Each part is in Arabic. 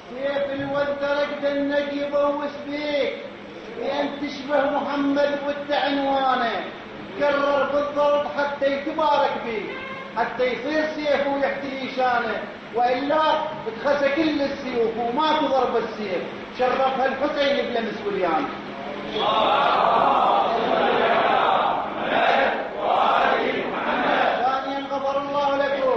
سيف الوزرق دنك يبوس بيك بأن تشبه محمد وانت عنوانه. كرر بالضرب حتى يتبارك بيك، حتى يصير سيف ويحتلي شانه، وإلا بتخسى كل السيوف وما تضرب السيف. شرفها الحسين بلمس وليان. ثانيا غفر الله لكم.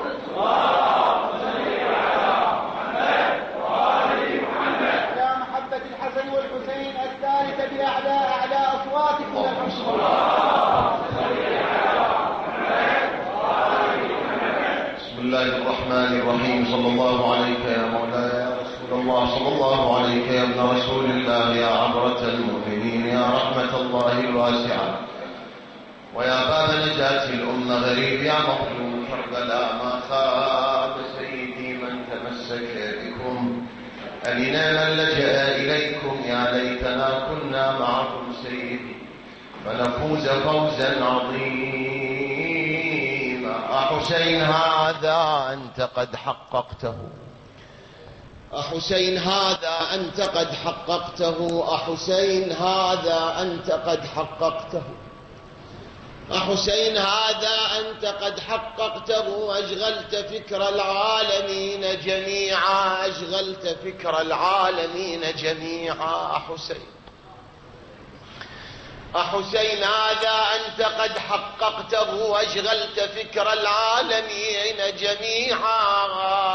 على محبة الحسن والحسين الثالثة بأعلى أصواتكم الحمد. بسم الله الرحمن الرحيم. صلى الله عليك يا مولاي يا رسول الله، صلى الله عليك يا ابن رسول الله، يا عبرة المؤمنين، يا رحمة الله الواسعة، ويا باب نجاة الأمة غريب، يا مظلوم كربلاء. ما خاب سيدي من تمسك بكم، ألنا من لجأ إليكم. يا ليتنا كنا معكم سيدي فنفوز فوزا عظيما. أحسين هذا أنت قد حققته، أحسين هذا أنت قد حققته، أحسين هذا أنت قد حققته، أحسين هذا أنت قد حققته. أشغلت فكر العالمين جميعا، أشغلت فكر العالمين جميعا. أحسين، أحسين هذا أنت قد حققته، وأشغلت فكر العالمين جميعا.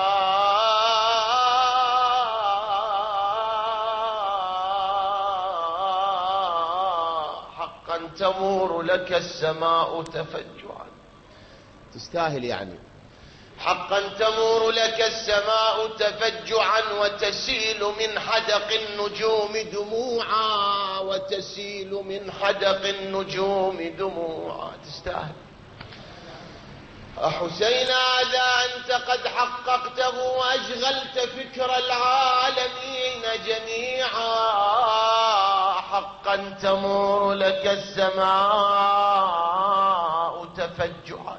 حقا تمور لك السماء تفجعا، تستاهل يعني. حقا تمور لك السماء تفجعا، وتسيل من حدق النجوم دموعا، وتسيل من حدق النجوم دموعا. تستاهل. حسين هذا أنت قد حققته، وأشغلت فكر العالمين جميعا. حقا تمور لك السماء تفجعا،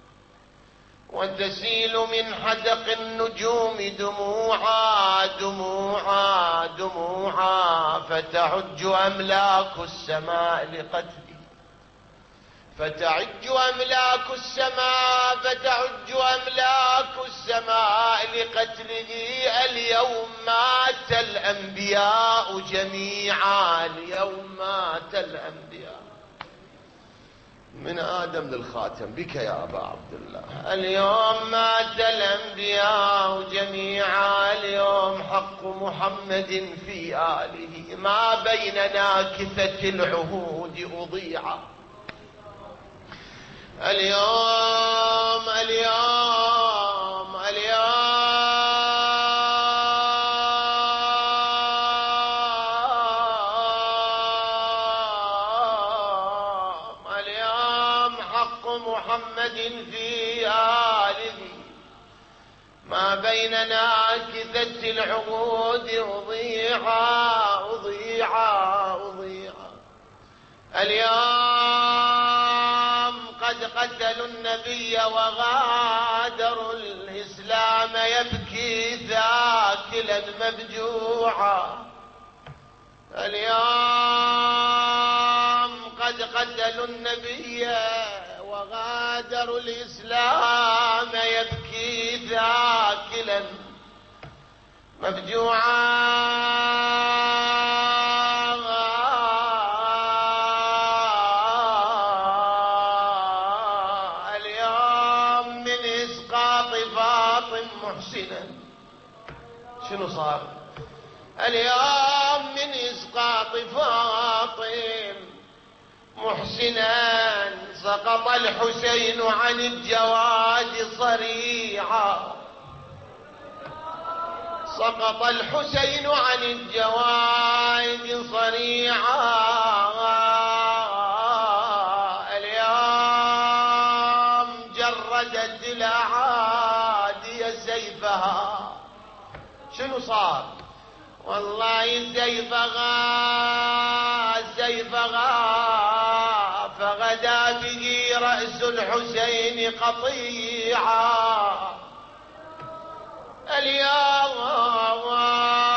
وتسيل من حدق النجوم دموعا دموعا دموعا. فتعج أملاك السماء لقتلي، فتعج أملاك السماء، فتعج أملاك السماء لقتله. اليوم مات الأنبياء جميعا، اليوم مات الأنبياء من آدم للخاتم بك يا أبا عبد الله. اليوم مات الأنبياء جميعا، اليوم حق محمد في آله. ما بين ناكثة العهود أضيع. اليوم اليوم اليوم حق محمد في آله. ما بين ناكثة العهود أضيع أضيع أضيع. اليوم قد قتلوا النبي وغادروا الإسلام، يبكي ذاكلا مبجوعا. اليوم قد قتلوا النبي وغادروا الإسلام، يبكي ذاكلا مبجوعا. شنو صار اليوم من إسقاط فاطم محسنا؟ سقط الحسين عن الجواد صريعا، سقط الحسين عن الجواد صريعا. اليوم جردت الأعادي سيفها. شنو صار؟ والله سيفها سيفها، فغدا به رأس الحسين قطيعا. اليوم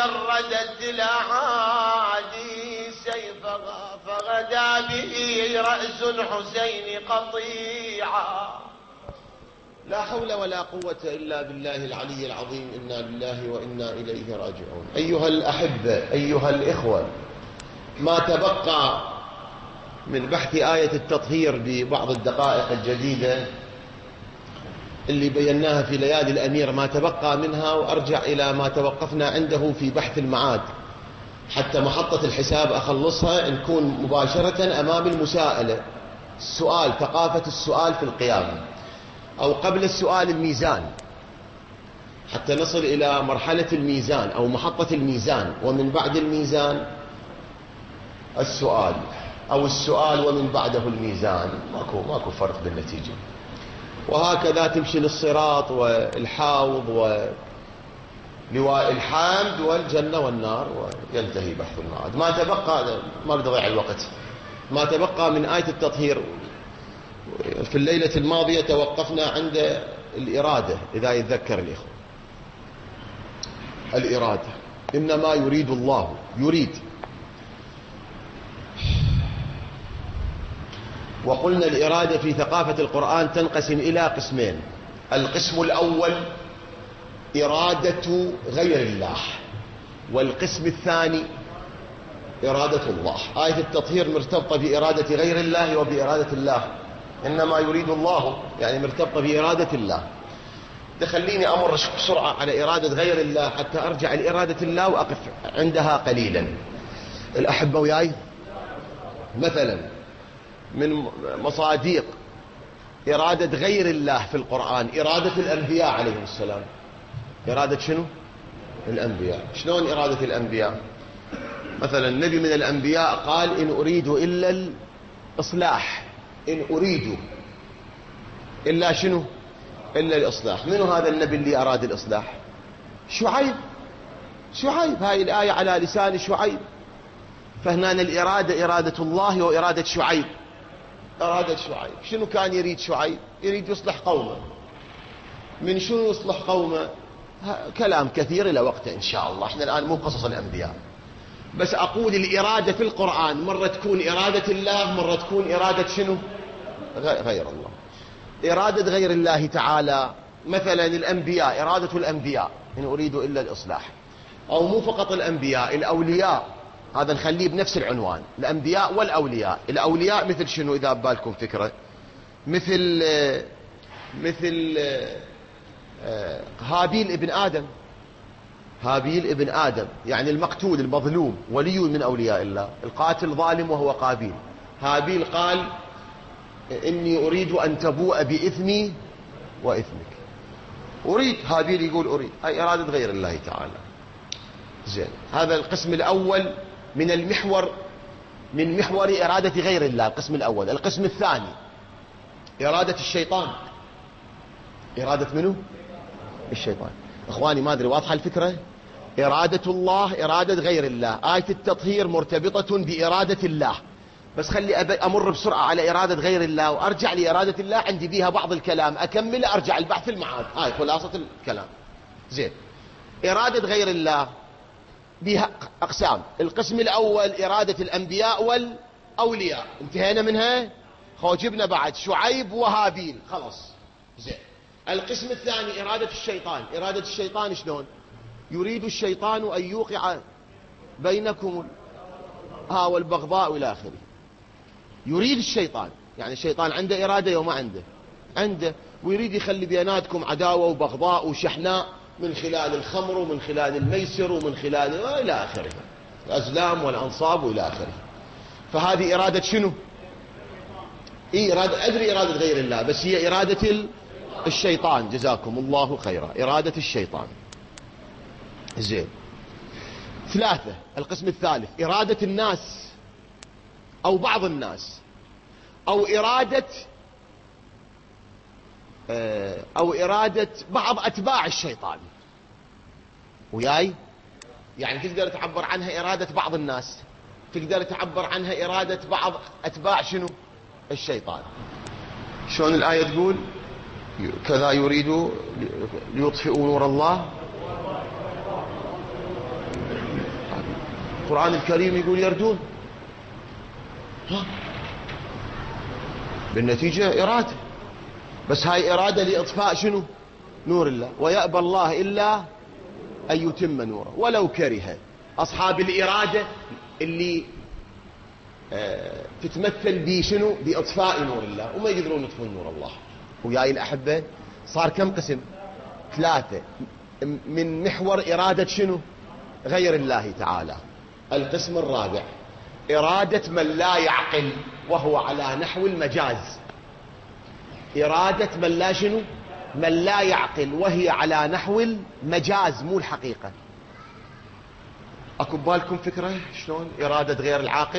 جردت الأعادي سيفها فغدا به رأس الحسين قطيعا. لا حول ولا قوة إلا بالله العلي العظيم. إنا لله وإنا إليه راجعون. أيها الأحبة، أيها الإخوة، ما تبقى من بحث آية التطهير ببعض الدقائق الجديدة اللي بيناها في ليالي الأمير، ما تبقى منها، وأرجع إلى ما توقفنا عنده في بحث المعاد حتى محطة الحساب أخلصها، نكون مباشرة أمام المساءلة. السؤال، ثقافة السؤال في القيامة، أو قبل السؤال الميزان، حتى نصل إلى مرحلة الميزان أو محطة الميزان، ومن بعد الميزان السؤال، أو السؤال ومن بعده الميزان. ماكو فرق بالنتيجة. وهكذا تمشي للصراط والحوض ولواء الحمد والجنة والنار، وينتهي بحث المعاد. ما تبقى، ما بضيع الوقت، ما تبقى من آية التطهير. في الليلة الماضية توقفنا عند الإرادة، إذا يتذكر الإخوة. الإرادة، إنما يريد الله، يريد. وقلنا الإرادة في ثقافة القرآن تنقسم إلى قسمين. القسم الأول إرادة غير الله، والقسم الثاني إرادة الله. آية التطهير مرتبطة بإرادة غير الله وبإرادة الله. إنما يريد الله يعني مرتبطة بإرادة الله. تخليني أمر بسرعة على إرادة غير الله حتى أرجع لإرادة الله وأقف عندها قليلا. الأحبة وياي، مثلا من مصادق إرادة غير الله في القرآن إرادة الأنبياء عليهم السلام. إرادة شنو؟ الأنبياء. شلون إرادة الأنبياء؟ مثلا النبي من الأنبياء قال: إن أريد إلا الإصلاح. إن أريد إلا شنو؟ إلا الإصلاح. من هذا النبي اللي أراد الإصلاح؟ شعيب. هاي الآية على لسان شعيب. فهنا الإرادة إرادة الله وإرادة شعيب. إرادة شعيب شنو كان يريد شعيب؟ يريد يصلح قومه. من شنو يصلح قومه؟ كلام كثير إلى وقته إن شاء الله. احنا الآن مو قصص الأنبياء، بس أقول الإرادة في القرآن مرة تكون إرادة الله، مرة تكون إرادة شنو؟ غير الله. إرادة غير الله تعالى مثلا الأنبياء، إرادة الأنبياء إن أريد إلا الإصلاح. أو مو فقط الأنبياء، الأولياء، هذا نخليه بنفس العنوان، الأنبياء والأولياء. الأولياء مثل شنو إذا ببالكم فكرة؟ مثل هابيل ابن آدم. هابيل ابن آدم يعني المقتول المظلوم، ولي من أولياء الله. القاتل ظالم وهو قابيل. هابيل قال: إني أريد أن تبوء بإثمي وإثمك. أريد، هابيل يقول أريد. هاي إرادة غير الله تعالى. زين، هذا القسم الأول من المحور، من محور إرادة غير الله. القسم الأول. القسم الثاني إرادة الشيطان. إرادة منه؟ الشيطان. إخواني ما أدري واضحة الفكرة؟ إرادة الله إرادة غير الله. آية التطهير مرتبطة بإرادة الله، بس خلي أمر بسرعة على إرادة غير الله وأرجع لإرادة الله. عندي بيها بعض الكلام أكمل أرجع البحث المعاد. هاي خلاصة الكلام. زين، إرادة غير الله بها أقسام. القسم الأول إرادة الأنبياء والأولياء، انتهينا منها. خوجبنا بعد شعيب وهابيل، خلاص. زين، القسم الثاني إرادة الشيطان. إرادة الشيطان شلون؟ يريد الشيطان أن يوقع بينكم والبغضاء إلى آخره. يريد الشيطان، يعني الشيطان عنده إرادة وما عنده، ويريد يخلي بيناتكم عداوة وبغضاء وشحناء من خلال الخمر ومن خلال الميسر ومن خلال إلى آخره، الأزلام والأنصاب وإلى آخره. فهذه إرادة شنو؟ إرادة، أدري إرادة غير الله، بس هي إرادة الشيطان. جزاكم الله خيرا. إرادة الشيطان. زين، ثلاثة. القسم الثالث إرادة الناس أو بعض الناس، أو إرادة بعض أتباع الشيطان. وياي؟ يعني تقدر تعبر عنها إرادة بعض الناس، تقدر تعبر عنها إرادة بعض أتباع شنو؟ الشيطان. شلون الآية تقول؟ كذا يريد ليطفئوا نور الله القرآن الكريم يقول يردون، بالنتيجة إرادة، بس هاي إرادة لإطفاء شنو؟ نور الله، ويأبى الله إلا أن يتم نوره ولو كره. أصحاب الإرادة اللي تتمثل بشنو؟ بإطفاء نور الله، وما يقدرون يطفون نور الله. وياي الأحبة صار كم قسم؟ 3 من محور إرادة شنو؟ غير الله تعالى. القسم الرابع إرادة من لا يعقل، وهو على نحو المجاز. إرادة من لا شنو؟ من لا يعقل، وهي على نحو المجاز مو الحقيقة. أكو بالكم فكرة شلون إرادة غير العاقل؟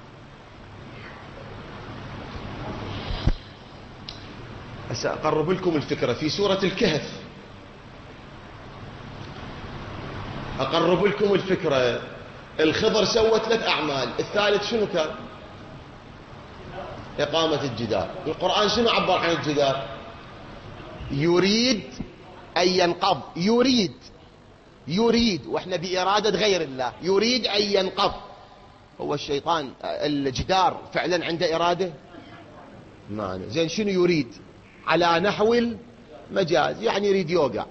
سأقرب لكم الفكرة في سورة الكهف. أقرب لكم الفكرة. الخضر سوى 3 أعمال، الثالث شنو كان؟ إقامة الجدار. القرآن شنو عبر عن الجدار؟ يريد أن ينقض. يريد وإحنا بإرادة غير الله، يريد أن ينقض. هو الشيطان الجدار فعلا عنده إرادة؟ ما زين شنو يريد؟ على نحو المجاز، يعني يريد يوقع،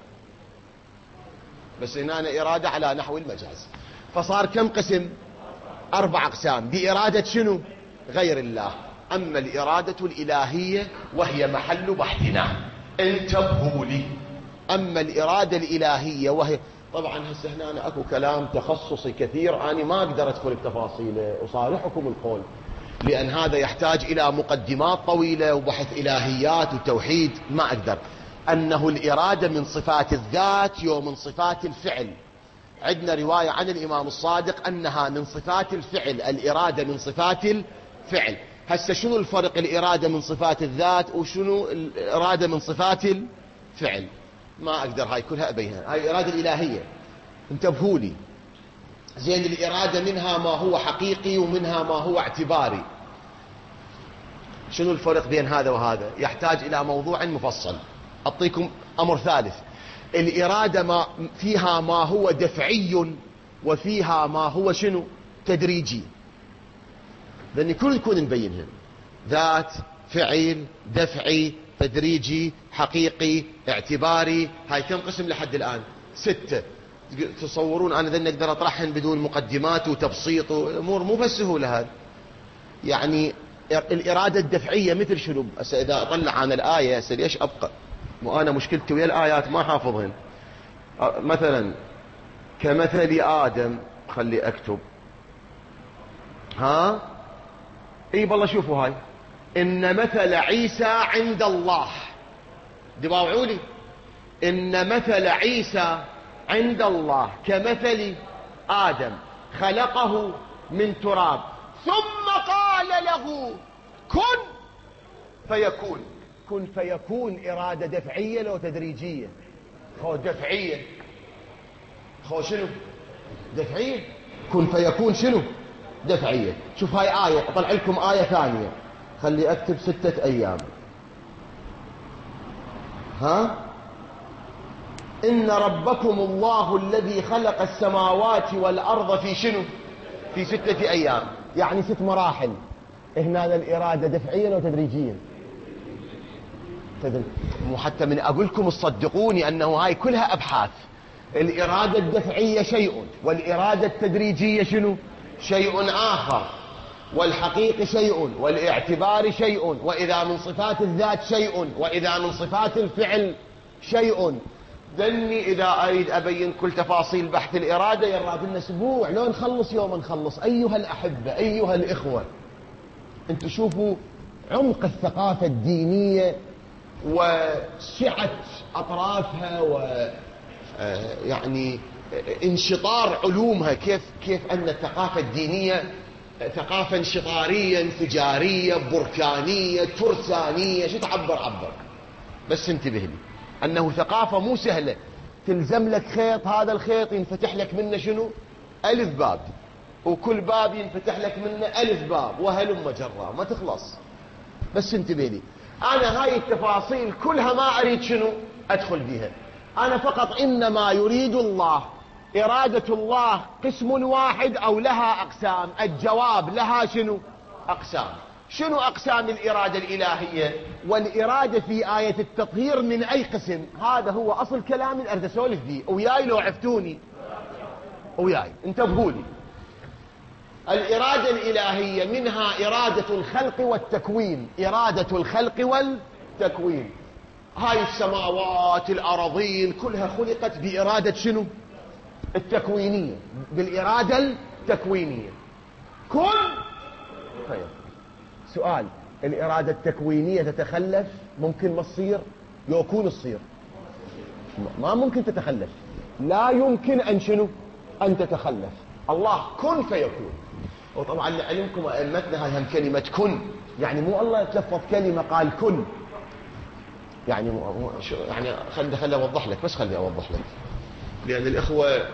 بس هنا إرادة على نحو المجاز. فصار كم قسم؟ 4 أقسام بإرادة شنو؟ غير الله. أما الإرادة الإلهية وهي محل بحثنا، انتبهوا لي. أما الإرادة الإلهية وهي طبعا هسه هنا أكو كلام تخصصي كثير، أنا ما أقدر أدخل بتفاصيله، أصارحكم القول، لأن هذا يحتاج إلى مقدمات طويلة وبحث إلهيات وتوحيد، ما أقدر. أنه الإرادة من صفات الذات ومن صفات الفعل. عندنا رواية عن الإمام الصادق أنها من صفات الفعل، الإرادة من صفات الفعل. هسه شنو الفرق الإرادة من صفات الذات وشنو الإرادة من صفات الفعل؟ ما أقدر هاي كلها أبينها، هاي الإرادة الإلهية، انتبهوا لي. زين الإرادة منها ما هو حقيقي ومنها ما هو اعتباري. شنو الفرق بين هذا وهذا؟ يحتاج إلى موضوع مفصل. أعطيكم أمر ثالث. الإرادة ما فيها ما هو دفعي وفيها ما هو شنو؟ تدريجي. لأن كل يكون نبينهم: ذات، فعل، دفعي، تدريجي، حقيقي، اعتباري. هاي كم قسم لحد الآن؟ 6. تصورون أنا ذا نقدر أطرحهم بدون مقدمات وتبسيط وأمور مو بسهولة هذا. يعني الإرادة الدفعية مثل شنو؟ إذا أطلع عن الآية ليش أبقى؟ وأنا مشكلتي ويا الآيات ما حافظهن. مثلا كمثل آدم، خلي أكتب. اي بالله شوفوا هاي: إن مثل عيسى عند الله. دباوعوا لي: إن مثل عيسى عند الله كمثل آدم خلقه من تراب ثم قال له كن فيكون. كن فيكون إرادة دفعية لو تدريجية؟ خو دفعية. خو شنو؟ دفعية. كن فيكون شنو؟ دفعية. شوف هاي آية، أطلع لكم آية ثانية. خلي أكتب 6 أيام. إن ربكم الله الذي خلق السماوات والأرض في شنو؟ في 6 أيام، يعني 6 مراحل. هنا الإرادة دفعية لو تدريجية؟ وحتى من أقول لكم تصدقوني أنه هاي كلها أبحاث. الإرادة الدفعية شيء، والإرادة التدريجية شنو؟ شيء آخر، والحقيقي شيء، والاعتبار شيء، وإذا من صفات الذات شيء، وإذا من صفات الفعل شيء. ذني إذا أريد أبين كل تفاصيل بحث الإرادة يراد لنا أسبوع، لو نخلص يوم نخلص. أيها الأحبة، أيها الإخوة، أنتم شوفوا عمق الثقافة الدينية وسعة أطرافها يعني انشطار علومها. كيف أن الثقافة الدينية ثقافة انشطارية، انفجارية، بركانية، ترسانية، شو تعبر. بس انتبه لي أنه ثقافة مو سهلة. تلزم لك خيط، هذا الخيط ينفتح لك منه شنو؟ 1000 باب، وكل باب ينفتح لك منه 1000 باب، وهلم جرا ما تخلص. بس انتبه لي، أنا هاي التفاصيل كلها ما أريد شنو؟ أدخل بها. أنا فقط إنما يريد الله إرادة الله قسم واحد أو لها أقسام؟ الجواب لها شنو؟ أقسام. شنو أقسام الإرادة الإلهية؟ والإرادة في آية التطهير من أي قسم؟ هذا هو أصل كلام أريد أسولف فيه. وياي لو عفتوني وياي انتبهوا لي. الإرادة الإلهية منها إرادة الخلق والتكوين. إرادة الخلق والتكوين. هاي السماوات الأراضين كلها خلقت بإرادة شنو؟ التكوينية، بالإرادة التكوينية. كن خير. سؤال: الإرادة التكوينية تتخلف؟ ممكن ما تصير؟ يكون تصير، ما ممكن تتخلف. لا يمكن أن شنو؟ أن تتخلف. الله كن فيكون. وطبعا لعلمكم أئمتنا هاي هم كلمة كن، يعني مو الله تلفظ كلمة قال كن، يعني يعني خلي أوضح لك، بس خلي أوضح لك، لأن الإخوة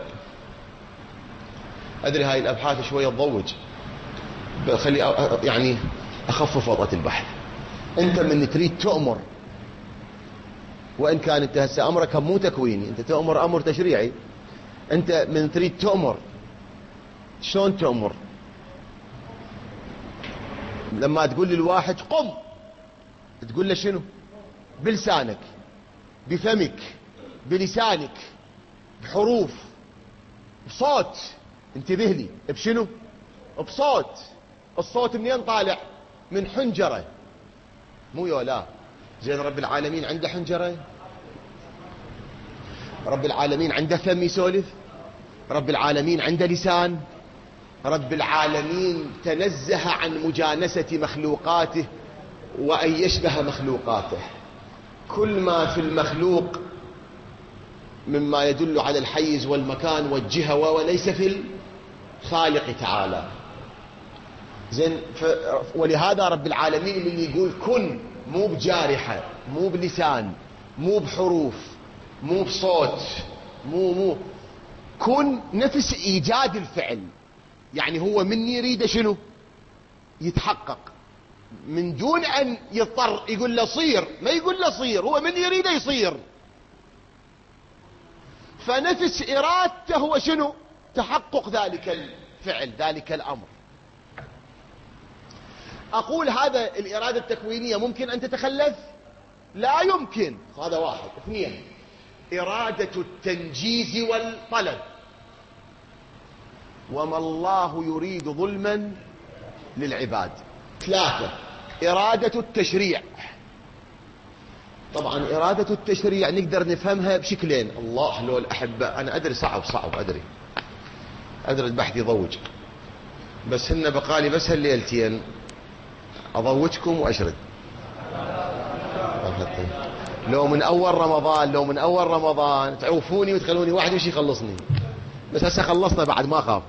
أدري هاي الأبحاث شوية تضوج، خلي يعني أخفف وطأة البحث. أنت من تريد تؤمر، وإن كان أنت هسه أمرك مو تكويني، أنت تؤمر أمر تشريعي. أنت من تريد تؤمر، شلون تؤمر؟ لما تقول للواحد قم، تقول له شنو؟ بلسانك، بفمك، بلسانك، بحروف، بصوت. انتبه لي، بشنو؟ بصوت. الصوت منين طالع؟ من حنجرة، مو يولا. زين رب العالمين عنده حنجرة؟ رب العالمين عنده فم يسولف؟ رب العالمين عنده لسان؟ رب العالمين تنزه عن مجانسة مخلوقاته وأن يشبه مخلوقاته. كل ما في المخلوق مما يدل على الحيز والمكان والجهة وليس في الخالق تعالى. زين ولهذا رب العالمين اللي يقول كن مو بجارحة، مو بلسان، مو بحروف، مو بصوت، مو كن نفس إيجاد الفعل. يعني هو من يريد شنو؟ يتحقق من دون أن يضطر يقول له صير، ما يقول له صير، هو من يريد يصير. فنفس إرادته هو شنو؟ تحقق ذلك الفعل، ذلك الأمر. أقول هذا الإرادة التكوينية ممكن أن تتخلف؟ لا يمكن. هذا واحد. اثنين: إرادة التنجيز والطلب. وما الله يريد ظلما للعباد. ثلاثة: إرادة التشريع. طبعا إرادة التشريع نقدر نفهمها بشكلين. الله لو الأحبة، أنا أدري صعب أدري البحث يضوج، بس هن بقالي بس هالليلتين أضوجكم وأشرد. لو من أول رمضان تعوفوني وتخلوني واحد وش يخلصني، بس هسه خلصنا بعد ما خاف.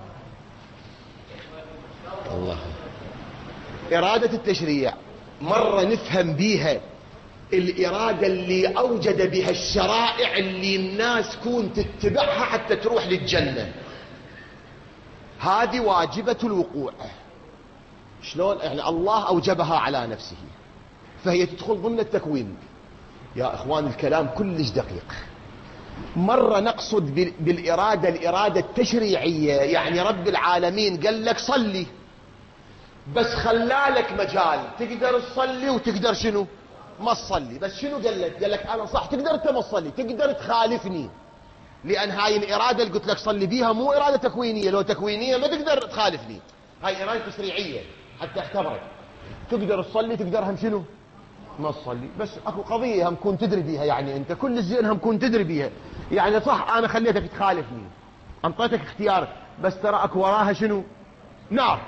الله. إرادة التشريع مرة نفهم بيها الإرادة اللي أوجد بها الشرائع اللي الناس كون تتبعها حتى تروح للجنة. هذه واجبة الوقوع. شلون؟ يعني الله أوجبها على نفسه، فهي تدخل ضمن التكوين. يا إخوان الكلام كلش دقيق. مرة نقصد بالإرادة الإرادة التشريعية، يعني رب العالمين قال لك صلي، بس خلالك مجال تقدر تصلي وتقدر شنو؟ ما تصلي. بس شنو قال لك؟ قال لك أنا صح تقدر أنت ما تصلي، تقدر تخالفني، لأن هاي الإرادة اللي قلت لك صلي بيها مو إرادة تكوينية. لو تكوينية ما تقدر تخالفني، هاي إرادة تشريعية حتى اختبرك. تقدر تصلي، تقدر هم شنو؟ ما تصلي. بس اكو قضية هم كون تدري بيها، يعني انت كل الزين هم كون تدري بيها. يعني صح انا خليتك تخالفني، انطيتك اختيار، بس ترى اكو وراها شنو؟ نار.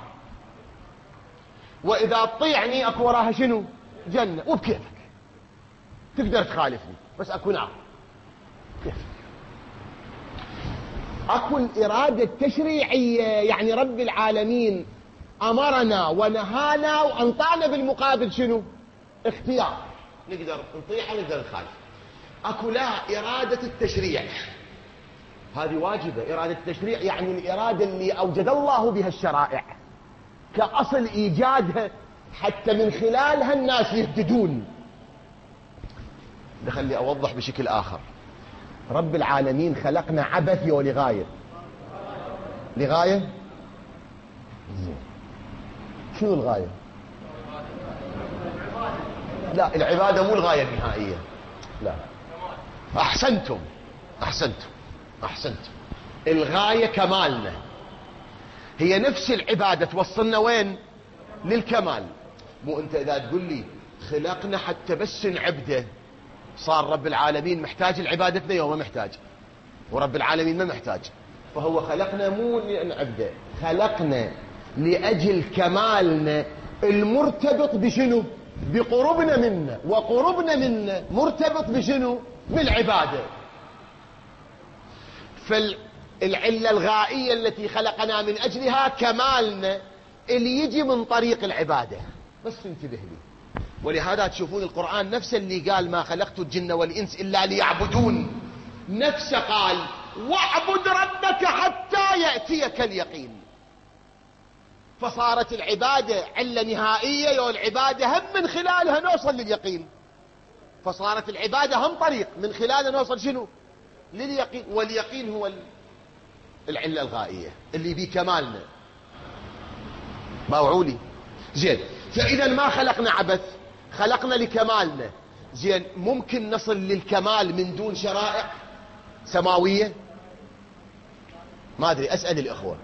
واذا تطيعني اكو وراها شنو؟ جنة. وبكيفك تقدر تخالفني، بس اكو نار. كيفك. اكو الإرادة التشريعية، يعني رب العالمين امرنا ونهانا وانطانا بالمقابل شنو؟ اختيار. نقدر نطيع ونقدر نخالف. اكو لا إرادة التشريع، هذه واجبة. إرادة التشريع يعني الإرادة اللي أوجد الله بها الشرائع كأصل إيجادها حتى من خلالها الناس يهتدون. خلي أوضح بشكل آخر. رب العالمين خلقنا عبث ولغاية. لغاية. شنو الغاية؟ لا، العبادة مو الغاية النهائية. لا، أحسنتم. الغاية كمالنا، هي نفس العبادة توصلنا وين؟ للكمال. مو أنت إذا تقول لي خلقنا حتى بس نعبده، صار رب العالمين محتاج لعبادتنا يوم ما محتاج، ورب العالمين ما محتاج. فهو خلقنا مو لنعبده، خلقنا لأجل كمالنا المرتبط بشنو؟ بقربنا منا، وقربنا منا مرتبط بشنو؟ بالعبادة. فالعلة الغائية التي خلقنا من أجلها كمالنا اللي يجي من طريق العبادة. بس انتبه لي. ولهذا تشوفون القرآن نفسه اللي قال ما خلقت الجن والإنس إلا ليعبدون، نفسه قال واعبد ربك حتى يأتيك اليقين. فصارت العبادة علة نهائية، والعبادة هم من خلالها نوصل لليقين. فصارت العبادة هم طريق من خلالها نوصل شنو؟ لليقين. واليقين هو العلة الغائية اللي بيه كمالنا. باوعوا لي زين. فإذا ما خلقنا عبث، خلقنا لكمالنا. زين، ممكن نصل للكمال من دون شرائع سماوية؟ ما أدري، أسأل الأخوة.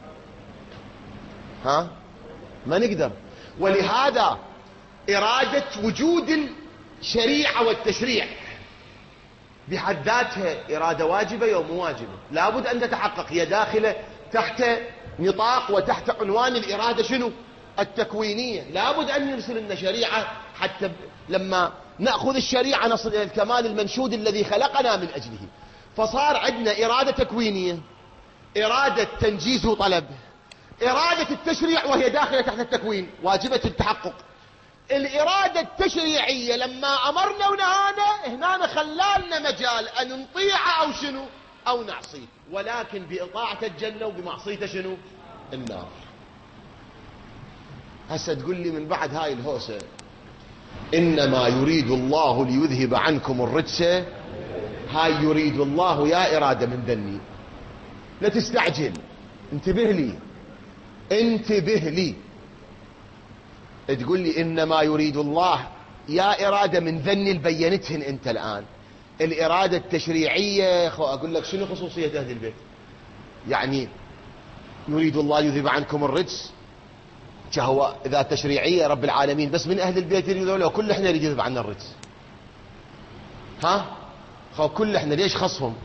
ها؟ ما نقدر. ولهذا إرادة وجود الشريعة والتشريع بحد ذاتها إرادة واجبة أو مو واجبة؟ لابد أن تتحقق. هي داخلة تحت نطاق وتحت عنوان الإرادة شنو؟ التكوينية. لابد أن نرسل لنا شريعة حتى لما نأخذ الشريعة نصل إلى الكمال المنشود الذي خلقنا من أجله. فصار عندنا إرادة تكوينية، إرادة تنجيز وطلب، إرادة التشريع وهي داخلة تحت التكوين واجبة التحقق. الإرادة التشريعية لما أمرنا ونهانا هنا خلالنا مجال أن نطيع أو شنو؟ أو نعصيه، ولكن بإطاعة الجنة وبمعصيته شنو؟ النار. هسه تقول لي من بعد هاي الهوسة إنما يريد الله ليذهب عنكم الرجس، هاي يريد الله يا إرادة من ذني، لا تستعجل. انتبه لي. تقول لي إنما يريد الله يا إرادة من ذني البينتهن أنت الآن. الإرادة التشريعية أقول لك شنو خصوصية أهل البيت؟ يعني يريد الله يذهب عنكم الرجس، هو إذا تشريعية رب العالمين بس من أهل البيت يريدون، لو كل إحنا نريد يذهب عنا الرجس. ها؟ كل إحنا ليش خصهم؟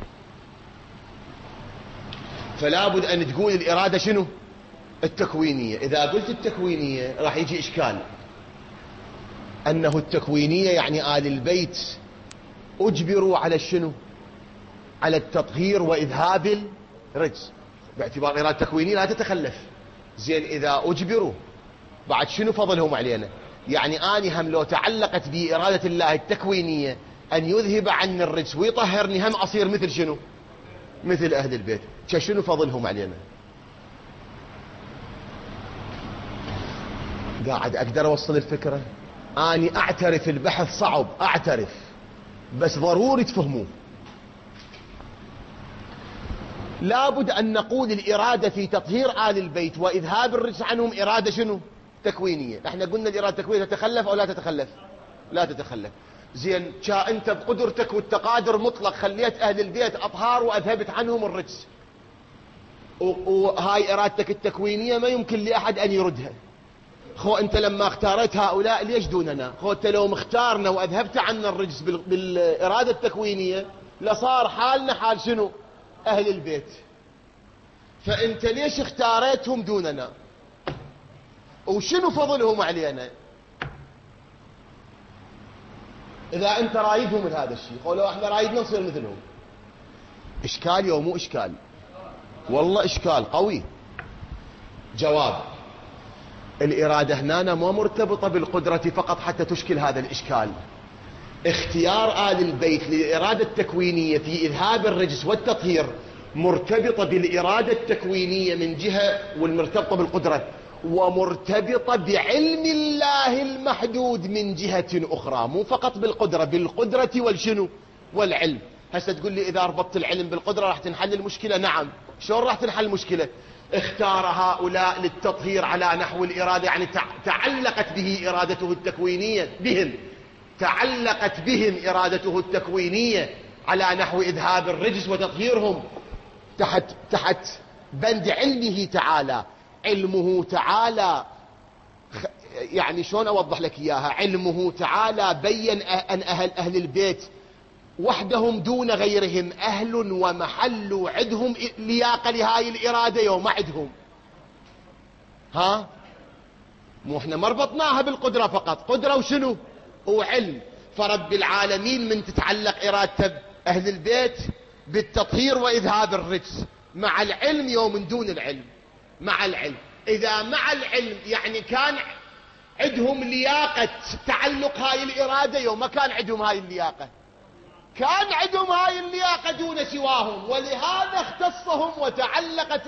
فلا بد أن تقول الإرادة شنو؟ التكوينية. إذا قلت التكوينية راح يجي إشكال، أنه التكوينية يعني آل البيت أجبروا على الشنو؟ على التطهير وإذهاب الرجس، باعتبار إرادة تكوينية لا تتخلف. زين، إذا أجبروا بعد شنو فضلهم علينا؟ يعني أني هم لو تعلقت بإرادة الله التكوينية أن يذهب عني الرجس ويطهرني، هم أصير مثل شنو؟ مثل أهل البيت. شنو فضلهم علينا؟ قاعد أقدر أوصل الفكرة؟ أني أعترف البحث صعب، أعترف، بس ضروري تفهموه. لابد أن نقول الإرادة في تطهير آل البيت وإذهاب الرجس عنهم إرادة شنو؟ تكوينية. احنا قلنا الإرادة التكوينية تتخلف أو لا تتخلف؟ لا تتخلف. زين، أنت بقدرتك والتقادر مطلق خليت أهل البيت أطهار وأذهبت عنهم الرجس، وهاي إرادتك التكوينية ما يمكن لأحد أن يردها. أنت لما اختارت هؤلاء ليش دوننا؟ أنت لو مختارنا وأذهبت عنا الرجس بالإرادة التكوينية لصار حالنا حال شنو؟ أهل البيت. فأنت ليش اختاريتهم دوننا؟ وشنو فضلهم علينا؟ إذا أنت رايدهم من هذا الشيء، قولوا احنا رايدنا نصير مثلهم. إشكال يوم مو إشكال؟ والله إشكال قوي. جواب: الإرادة هنا ما مرتبطة بالقدرة فقط حتى تشكل هذا الإشكال. اختيار آل البيت للإرادة التكوينية في إذهاب الرجس والتطهير مرتبطة بالإرادة التكوينية من جهة، والمرتبطة بالقدرة، ومرتبطة بعلم الله المحدود من جهة أخرى، مو فقط بالقدرة، بالقدرة والشنو؟ والعلم. هسه تقول لي إذا ربطت العلم بالقدرة راح تنحل المشكلة. نعم. شلون راح تنحل المشكلة؟ اختار هؤلاء للتطهير على نحو الإرادة، يعني تعلقت به إرادته التكوينية بهم، تعلقت بهم إرادته التكوينية على نحو إذهاب الرجس وتطهيرهم تحت بند علمه تعالى. علمه تعالى يعني شلون أوضح لك إياها؟ علمه تعالى بين أن أهل البيت وحدهم دون غيرهم أهل ومحل، وعدهم لياقة لهاي الإرادة يوم عدهم. ها مو احنا مربطناها بالقدرة فقط، قدرة وشنو وعلم. فرب العالمين من تتعلق إرادته أهل البيت بالتطهير وإذهاب الرجس مع العلم يوم دون العلم، مع العلم. إذا مع العلم يعني كان عندهم لياقة تعلق هاي الإرادة يوم ما كان عندهم هاي اللياقة، كان عندهم هاي اللياقة دون سواهم، ولهذا اختصهم وتعلقت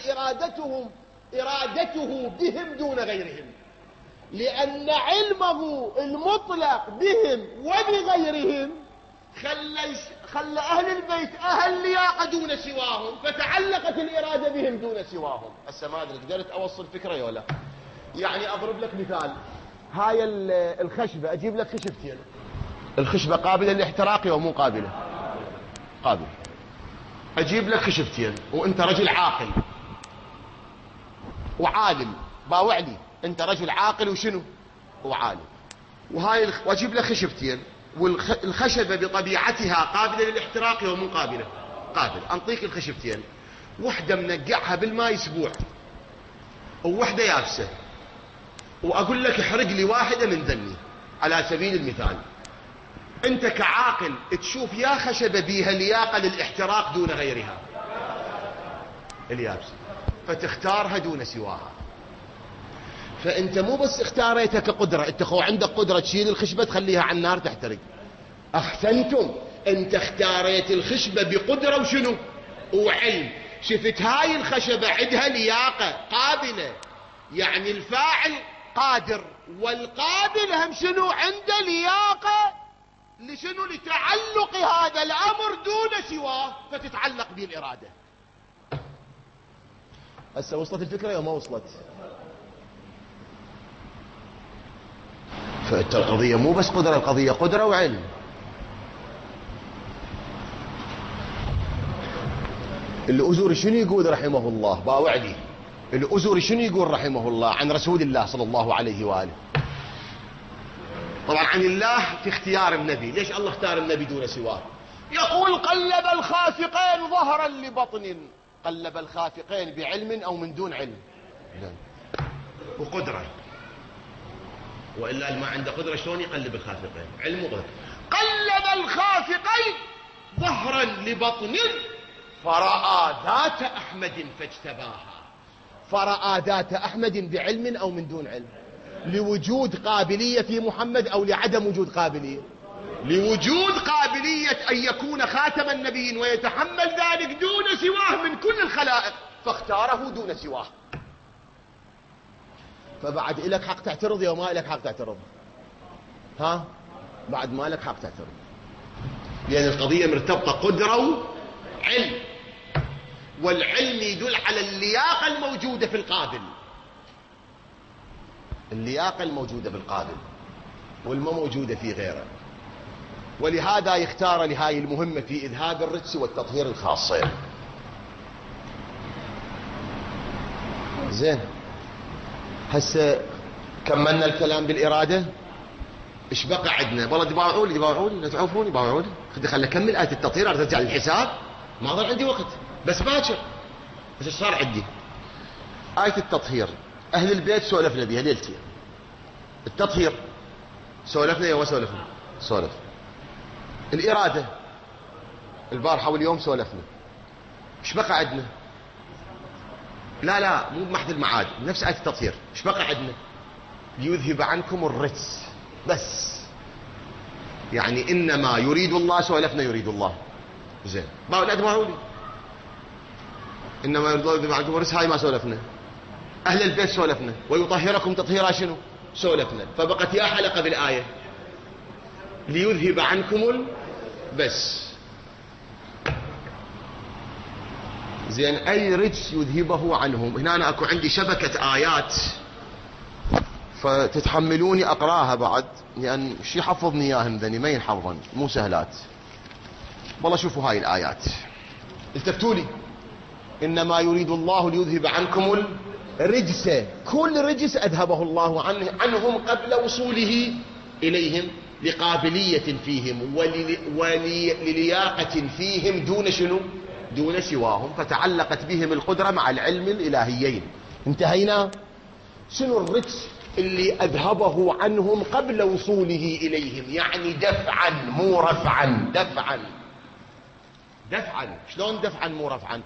إرادته بهم دون غيرهم، لأن علمه المطلق بهم وبغيرهم خلى أهل البيت أهل لياقة دون سواهم، فتعلقت الإرادة بهم دون سواهم. هسه ما أدري قدرت أوصل فكرة ولا؟ يعني أضرب لك مثال، هاي الخشبة، أجيب لك خشبتين، الخشبة قابلة للاحتراق أو مو قابلة؟ قابلة. أجيب لك خشبتين وأنت رجل عاقل وعالم، باوع لي أنت رجل عاقل وشنو وعالم، وأجيب لك خشبتين والخشبة بطبيعتها قابلة للاحتراق أو مو قابلة؟ قابلة. أنطيك الخشبتين، وحدة منقعها بالماء أسبوع ووحدة يابسة، وأقول لك احرق لي واحدة من ذني على سبيل المثال. أنت كعاقل تشوف يا خشبة بيها لياقة للاحتراق دون غيرها اليابسة، فتختارها دون سواها. فأنت مو بس اختاريتها كقدرة، أنت عندك قدرة تشيل الخشبة تخليها على النار تحترق. أحسنتم، أنت اختاريت الخشبة بقدرة وشنو وعلم. شفت هاي الخشبة عندها لياقة قابلة، يعني الفاعل قادر، والقابل هم شنو عنده لياقة لشنو لتعلق هذا الأمر دون سواه، فتتعلق به الإرادة. هسه وصلت الفكرة أو ما وصلت؟ فالقضية مو بس قدرة، القضية قدرة وعلم. الأزوري شنو يقول رحمه الله؟ باوع لي الأزوري شنو يقول رحمه الله عن رسول الله صلى الله عليه وآله؟ طبعا عن الله في اختيار النبي. ليش الله اختار النبي دون سواه؟ يقول قلب الخافقين ظهرا لبطن. قلب الخافقين بعلم أو من دون علم وقدرة، وإلا ما عنده قدرة شلون يقلب الخافقين؟ علم وقدرة. قلب الخافقين ظهرا لبطن فرأى ذات أحمد فاجتباها. فرأى ذات أحمد بعلم أو من دون علم؟ لوجود قابلية في محمد أو لعدم وجود قابلية؟ لوجود قابلية أن يكون خاتم النبيين ويتحمل ذلك دون سواه من كل الخلائق، فاختاره دون سواه. فبعد إلك حق تعترض يا ما إلك حق تعترض؟ ها بعد ما لك حق تعترض، لأن القضية مرتبطة قدرة وعلم، والعلم يدل على اللياقة الموجودة في القابل، اللياقة الموجودة بالقابل والما موجودة في غيره. ولهذا يختار لهاي المهمة في إذهاب الرجس والتطهير الخاصين. زين، هسه كملنا الكلام بالإرادة. ايش بقى عندنا؟ والله تباوعوا لي لا تعوفوني، باوعوا لي. خلي اكمل آية التطهير ارجع للحساب، ما ضل عندي وقت بس باكر. بس ايش صار عندي؟ آية التطهير أهل البيت سولفنا بها ليلتين. التطهير سولفنا يا سولفنا سولف. الإرادة البارحة واليوم سولفنا. ايش بقى عندنا؟ لا مو بمحض المعاد، نفس آية التطهير. ايش بقى عندنا؟ ليذهب عنكم الرجس بس. يعني إنما يريد الله، سولفنا يريد الله. زين لا تباعوا لي. إنما يريد الله يذهب عنكم الرجس، هاي ما سولفنا. أهل البيت سولفنا. ويطهركم تطهيرا شنو؟ سولفنا. فبقت يا حلقة بالآية ليذهب عنكم بس. زين أي رجس يذهبه عنهم. هنا أنا أكو عندي شبكة آيات فتتحملوني أقراها بعد، لأن شي حفظني إياهم ذني ما ينحفظن مو سهلات. والله شوفوا هاي الآيات التفتوا لي. إنما يريد الله ليذهب عنكم الرجس، كل رجس أذهبه الله عنهم قبل وصوله إليهم، لقابلية فيهم وللياقة فيهم دون شنو؟ دون سواهم، فتعلقت بهم القدرة مع العلم الإلهيين. انتهينا. شنو الرجس اللي أذهبه عنهم قبل وصوله إليهم؟ يعني دفعا مو رفعا. دفعا شلون دفعا مو رفعا؟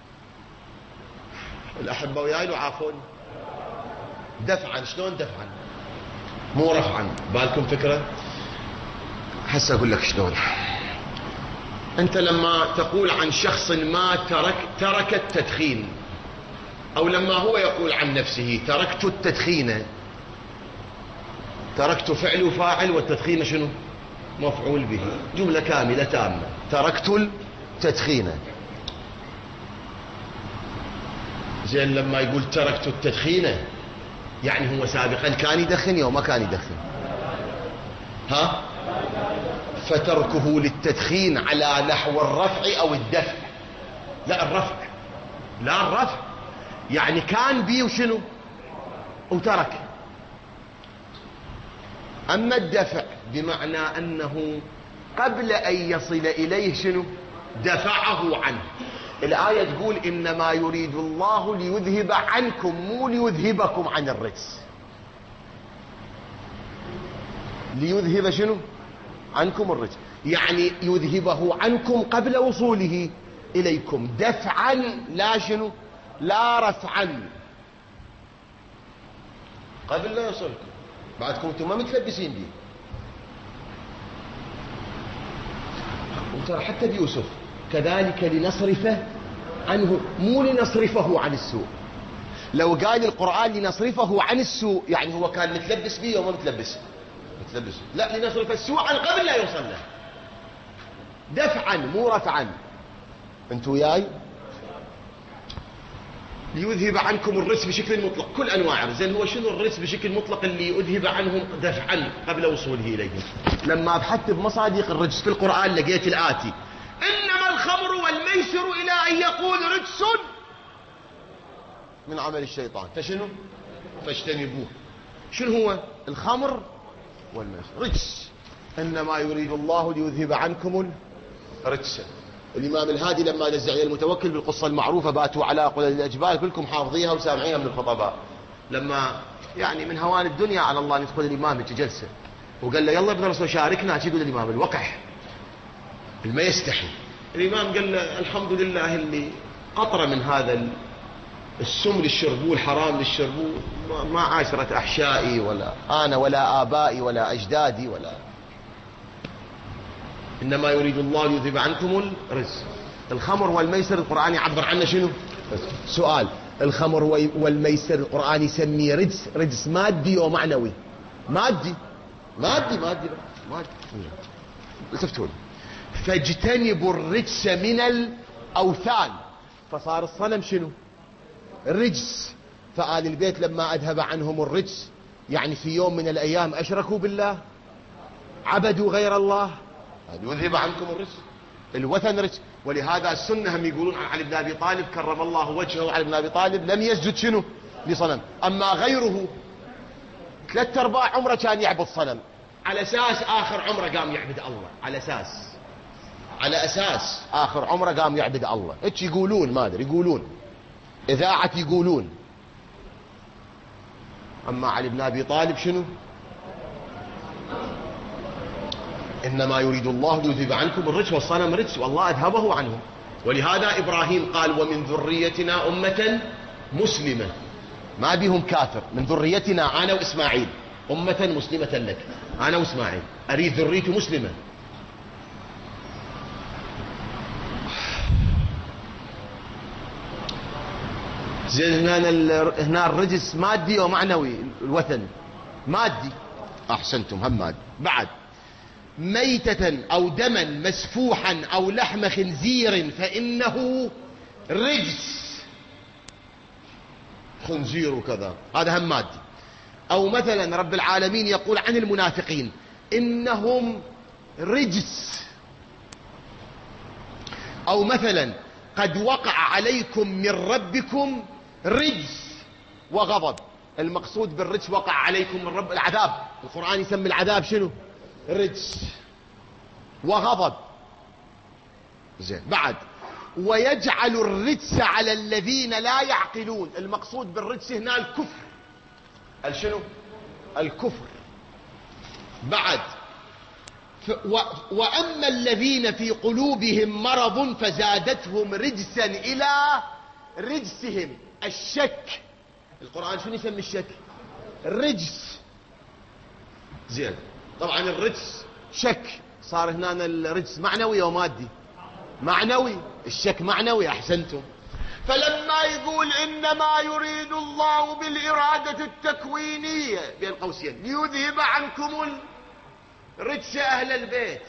الأحبة وياي يعافون. دفعا شلون دفعا مو رفعا؟ بالكم فكرة؟ هسه أقول لك شلون. أنت لما تقول عن شخص ما ترك التدخين، أو لما هو يقول عن نفسه تركت التدخين، تركت فعل وفاعل، والتدخين شنو؟ مفعول به، جملة كاملة تامة. تركت التدخين. زين لما يقول تركت التدخين يعني هو سابقا كان يدخن أو ما كان يدخن؟ ها؟ فتركه للتدخين على نحو الرفع أو الدفع؟ لا الرفع. لا الرفع يعني كان بي وشنو وترك. أما الدفع بمعنى أنه قبل أن يصل إليه شنو؟ دفعه عنه. الآية تقول إنما يريد الله ليذهب عنكم، مو ليذهبكم عن الرجس. ليذهب شنو؟ عنكم الرجس، يعني يذهبه عنكم قبل وصوله إليكم دفعا، لا شنو؟ لا رفعا. قبل لا يصلكم، بعدكم انتم ما متلبسين به. وترى حتى بيوسف كذلك لنصرفه عنه، مو لنصرفه عن السوء. لو قال القرآن لنصرفه عن السوء يعني هو كان متلبس به وما متلبس؟ متلبس. لا، لنصرف السوء عن قبل لا يوصل له، دفعا مو رفعا. انتوا وياي؟ ليذهب عنكم الرجس بشكل مطلق كل انواعه. زين هو شنو الرجس بشكل مطلق اللي يذهب عنهم دفعا قبل وصوله اليهم؟ لما ابحثت بمصادق الرجس في القرآن لقيت الآتي: انما الخمر والميسر الى ان يقول رجس من عمل الشيطان فشنو؟ فاجتنبوه. شنو هو الخمر والميسر؟ رجس. انما يريد الله ليذهب عنكم الرجس. الإمام الهادي لما دز عليه المتوكل بالقصة المعروفة باتوا على قلل الأجبال، كلكم حافظيها وسامعيها من الخطباء، لما يعني من هوان الدنيا على الله يدخل الإمام في جلسة وقال له يلا ابن الرسول شاركنا، يقول الإمام الوقح ما يستحي. الإمام قال له الحمد لله اللي قطرة من هذا السم للشربوه الحرام للشربوه ما عاشرت أحشائي ولا أنا ولا آبائي ولا أجدادي ولا. إنما يريد الله ليذهب عنكم الرجس. الخمر والميسر القرآن يعبر عنه شنو؟ سؤال: الخمر والميسر القرآن يسميه رجس، رجس مادي أو معنوي؟ مادي. التفتون. فاجتنبوا الرجس من الأوثان، فصار الصنم شنو؟ الرجس. فآل البيت لما أذهب عنهم الرجس يعني في يوم من الأيام أشركوا بالله، عبدوا غير الله، يذهب عنكم الرجس. الوثن رجس. ولهذا السنة هم يقولون عن علي بن أبي طالب كرم الله وجهه، علي بن أبي طالب لم يسجد شنو؟ لصنم. أما غيره 3/4 عمره كان يعبد صنم، على أساس آخر عمره قام يعبد الله، على أساس آخر عمره قام يعبد الله. إيش يقولون؟ ما أدري، يقولون إذاعة يقولون. أما علي بن أبي طالب شنو؟ إنما يريد الله ليذهب عنكم الرجس، والصنم رجس والله أذهبه عنهم. ولهذا إبراهيم قال ومن ذريتنا أمة مسلمة، ما بهم كافر، من ذريتنا أنا وإسماعيل أمة مسلمة لك، أنا وإسماعيل أريد ذريته مسلمة. زين هنا الرجس مادي أو معنوي؟ الوثن مادي. أحسنتم، هم مادي. بعد ميتة أو دما مسفوحا أو لحم خنزير فإنه رجس خنزير وكذا، هذا هم مادي. أو مثلا رب العالمين يقول عن المنافقين إنهم رجس. أو مثلا قد وقع عليكم من ربكم رجس وغضب. المقصود بالرجس وقع عليكم من رب العذاب. القرآن يسمي العذاب شنو؟ رجس وغضب. زين. بعد ويجعل الرجس على الذين لا يعقلون. المقصود بالرجس هنا الكفر. شنو؟ الكفر. بعد وأما الذين في قلوبهم مرض فزادتهم رجسا إلى رجسهم. الشك. القرآن شنو يسمي الشك؟ الرجس. زين. طبعا الرجس شك، صار هنا الرجس معنوي ومادي؟ معنوي. الشك معنوي. أحسنتم. فلما يقول إنما يريد الله بالإرادة التكوينية بين قوسين ليذهب عنكم الرجس أهل البيت،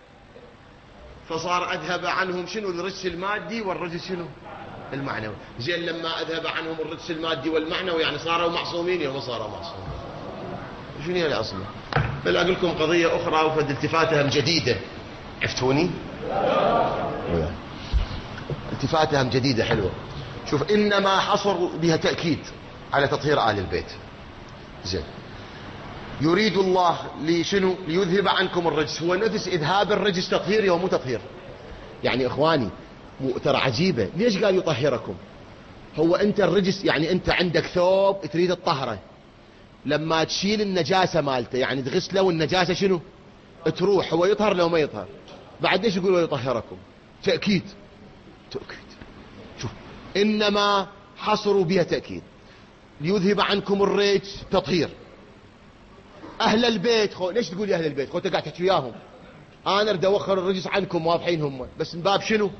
فصار أذهب عنهم شنو؟ الرجس المادي والرجس شنو؟ المعنوي. زين. لما أذهب عنهم الرجس المادي والمعنوي يعني صاروا معصومين ولا ما صاروا معصومين؟ شنو هي الأصل؟ بل أقول لكم قضية أخرى وفد التفاتها جديدة. عفتوني؟ التفاتها جديدة حلوة. شوف، إنما حصر بها تأكيد على تطهير آل البيت. زين. يريد الله لشنو؟ ليذهب عنكم الرجس. هو نفس إذهاب الرجس تطهير ومو تطهير؟ يعني إخواني ترى عجيبة. ليش قال يطهركم؟ هو أنت الرجس يعني أنت عندك ثوب تريد الطهرة، لما تشيل النجاسة مالته يعني تغسله والنجاسة شنو؟ تروح. هو يطهر لو ما يطهر؟ بعد ليش يقول يطهركم؟ تأكيد. تأكيد. شوف، إنما حصروا بها تأكيد. ليذهب عنكم الرجس تطهير. أهل البيت ليش تقول يا أهل البيت؟ أنت قاعد تحكي وياهم. أنا أريد أوخر الرجس عنكم واضحين هم، بس من باب شنو؟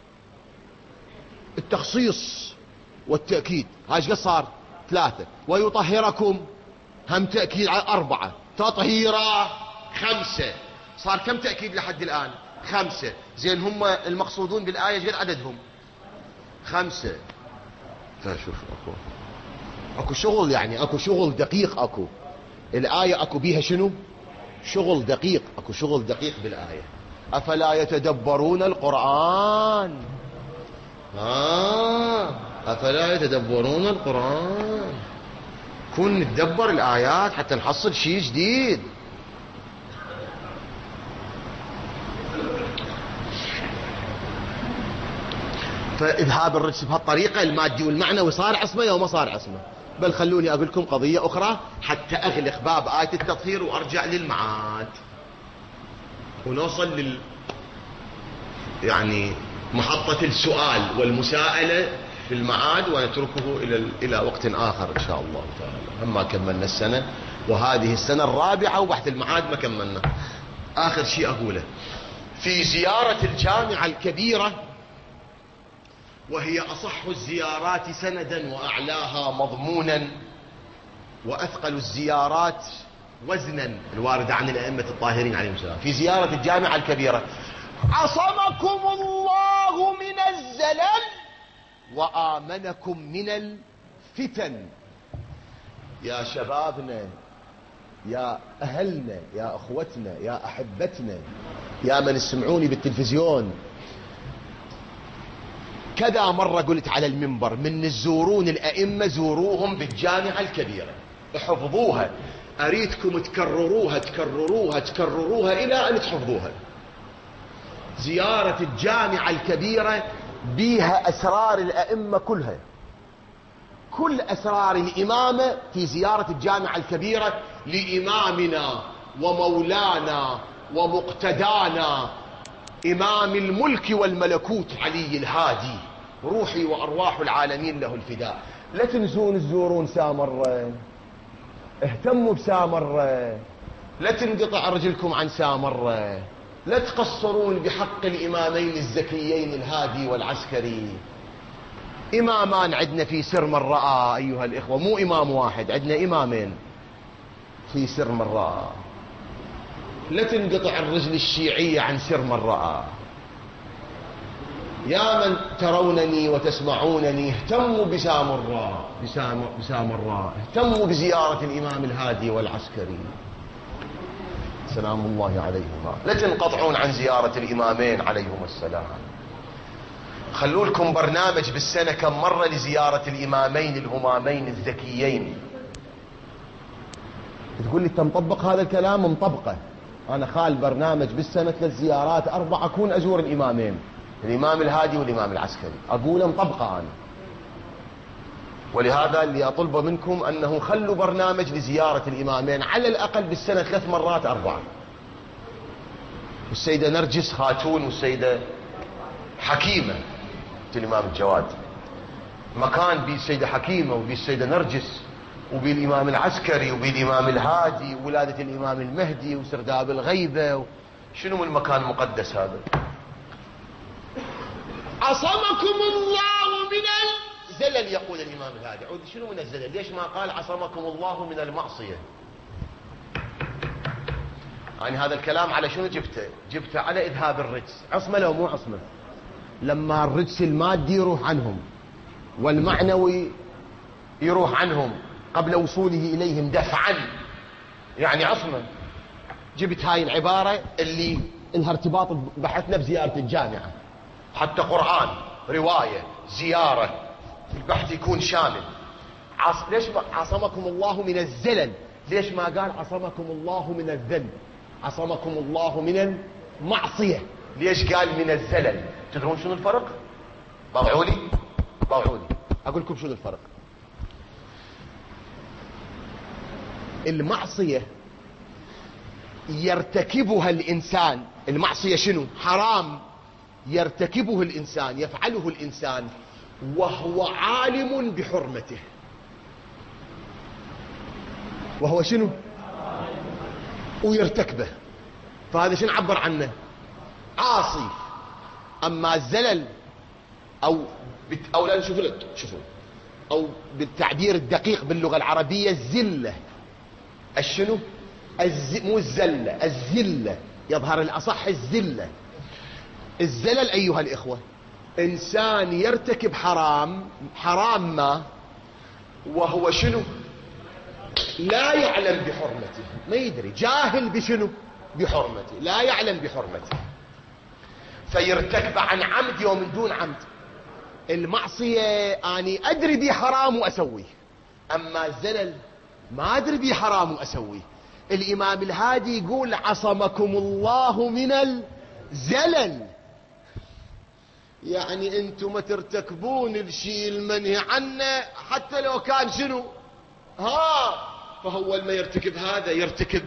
التخصيص والتأكيد. هاش قد صار 3. ويطهركم هم تأكيد على 4. تطهيرا 5. صار كم تأكيد لحد الآن؟ 5. زين. هم المقصودون بالآية قد عددهم؟ 5. فشوف اكو شغل، يعني اكو شغل دقيق. اكو الآية اكو بيها شنو؟ شغل دقيق. اكو شغل دقيق بالآية. أفلا يتدبرون القرآن؟ أفلا يتدبرون القرآن؟ كن نتدبر الآيات حتى نحصل شيء جديد. فإذهاب الرجس بهالطريقة المادي والمعنوي صار عصمة وما صار عصمة؟ بل خلوني أقول لكم قضية أخرى حتى أغلق باب آية التطهير وأرجع للمعاد ونوصل يعني محطة السؤال والمساءلة في المعاد، ونتركه إلى وقت آخر إن شاء الله تعالى. أما كملنا السنة، وهذه السنة الرابعة وبحث المعاد ما كملنا. آخر شيء أقوله في زيارة الجامعة الكبيرة، وهي أصح الزيارات سندا وأعلاها مضمونا وأثقل الزيارات وزنا الواردة عن الأئمة الطاهرين عليهم السلام، في زيارة الجامعة الكبيرة عصمكم الله من الزلل وآمنكم من الفتن. يا شبابنا، يا أهلنا، يا أخوتنا، يا أحبتنا، يا من يسمعوني بالتلفزيون، كذا مرة قلت على المنبر من تزورون الأئمة زوروهم بالجامعة الكبيرة، احفظوها. أريدكم تكرروها تكرروها تكرروها إلى أن تحفظوها. زيارة الجامعة الكبيرة بيها أسرار الأئمة كلها، كل أسرار الإمامة في زيارة الجامعة الكبيرة لإمامنا ومولانا ومقتدانا إمام الملك والملكوت علي الهادي، روحي وأرواح العالمين له الفداء. لا تنسون تزورون سامرة، اهتموا بسامرة، لا تنقطع رجلكم عن سامرة، لا تقصرون بحق الإمامين الزكيين الهادي والعسكري. إمامان عندنا في سر من رأى أيها الإخوة، مو إمام واحد، عندنا إمامين في سر من رأى. لا تنقطع الرجل الشيعية عن سر من رأى. يا من ترونني وتسمعونني اهتموا بسامراء اهتموا بزيارة الإمام الهادي والعسكري سلام الله عليهما، لا تنقطعون عن زيارة الإمامين عليهم السلام. خلوا لكم برنامج بالسنة كم مرة لزيارة الإمامين الهمامين الذكيين. تقول لي مطبق هذا الكلام؟ مطبقه. أنا خال برنامج بالسنة 3 زيارات 4 أكون أزور الإمامين، الإمام الهادي والإمام العسكري، أقوله مطبقه أنا. ولهذا اللي أطلبه منكم أنه خلوا برنامج لزيارة الإمامين على الأقل بالسنة 3 مرات 4. والسيدة نرجس خاتون والسيدة حكيمة الإمام الجواد، مكان بالسيدة حكيمة وبالسيدة نرجس وبالإمام العسكري وبالإمام الهادي وولادة الإمام المهدي وسرداب الغيبة. شنو من المكان المقدس هذا؟ عصمكم الله من الزلل يقول الإمام الهادي. عود شنو من الزلل؟ ليش ما قال عصمكم الله من المعصية؟ يعني هذا الكلام على شنو جبته على إذهاب الرجس. عصمة لو مو عصمة؟ لما الرجس المادي يروح عنهم والمعنوي يروح عنهم قبل وصوله إليهم دفعا، يعني عصمة. جبت هاي العبارة اللي لها ارتباط بحثنا بزيارة الجامعة، حتى قرآن، رواية، زيارة، البحث يكون شامل. ليش عصمكم الله من الزلل؟ ليش ما قال عصمكم الله من الذل؟ عصمكم الله من المعصية. ليش قال من الزلل؟ تدرون شنو الفرق؟ طلعوا لي أقول لكم شنو الفرق. المعصية يرتكبها الإنسان، المعصية شنو؟ حرام يرتكبه الإنسان، يفعله الإنسان وهو عالم بحرمته. وهو شنو؟ ويرتكبه، فهذا شنو عبر عنه؟ عاصي. أما الزلل أو لا شوفوا أو بالتعبير الدقيق باللغة العربية الزلة. الشنو؟ مو الزلة، الزلة يظهر الأصح الزلة. الزلل أيها الإخوة إنسان يرتكب حرام ما وهو شنو؟ لا يعلم بحرمته، ما يدري، جاهل بشنو؟ بحرمته، لا يعلم بحرمته، فيرتكب عن عمد ومن دون عمد. المعصية أني أدري بي حرام وأسويه، أما الزلل ما أدري بي حرام وأسويه. الإمام الهادي يقول عصمكم الله من الزلل، يعني أنتم ما ترتكبون الشيء المنهي عنه حتى لو كان شنو؟ فهو لما يرتكب هذا يرتكب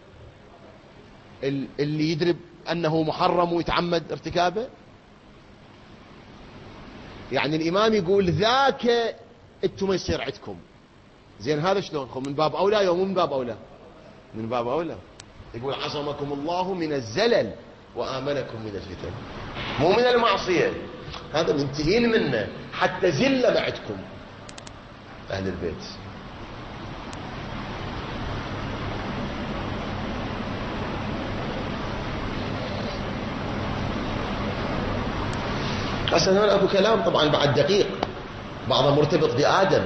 اللي يدري أنه محرم ويتعمد ارتكابه. يعني الإمام يقول ذاك أنتم ما يصير عندكم. زين هذا شلونكم؟ من باب أولى يوم من باب أولى؟ من باب أولى. يقول عصمكم الله من الزلل وآمنكم من الفتن، مو من المعصية. هذا منتهين منه، حتى زلة ما عندكم أهل البيت. أصلا هنا أكو كلام طبعا بعد دقيق، بعضه مرتبط بآدم.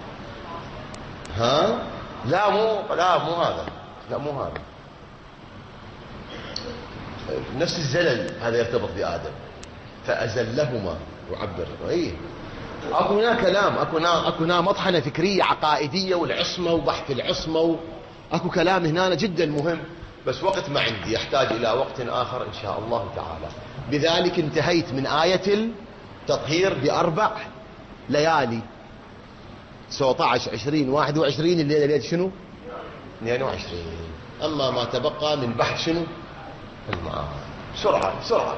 لا مو هذا، نفس الزلل هذا يرتبط بآدم، فأزلهما يعبر. اكو هنا كلام، اكو هنا مطحنة فكرية عقائدية والعصمة وبحث العصمة اكو كلام هنا جدا مهم، بس وقت ما عندي، يحتاج إلى وقت آخر إن شاء الله تعالى. بذلك انتهيت من آية التطهير ب4 ليالي، 19 20 21 الليلة ليلة شنو؟ 22. أما ما تبقى من بحث شنو؟ المعاد. بسرعة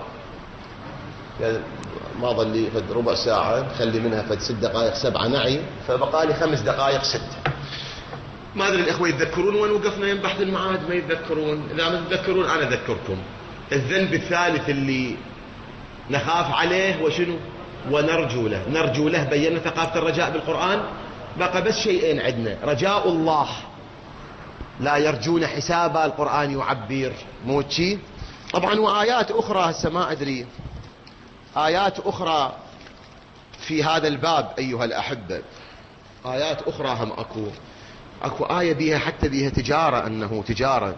ما ظل لي فد ربع ساعة، خلي منها فد 6 دقائق 7 نعي، فبقى لي 5 دقائق 6. ما أدري الإخوة يتذكرون وين وقفنا يم بحث المعاد؟ ما يتذكرون؟ إذا ما تتذكرون أنا أذكركم. الذنب الثالث اللي نخاف عليه وشنو؟ نرجو له. بينا ثقافة الرجاء بالقرآن. بقى بس شيئين عندنا: رجاء الله، لا يرجون حسابا، القرآن يعبر موتشي طبعا، وآيات أخرى هسه ما أدري آيات أخرى في هذا الباب أيها الأحبة، آيات أخرى هم أكو آية بيها حتى بيها تجارة، أنه تجارة.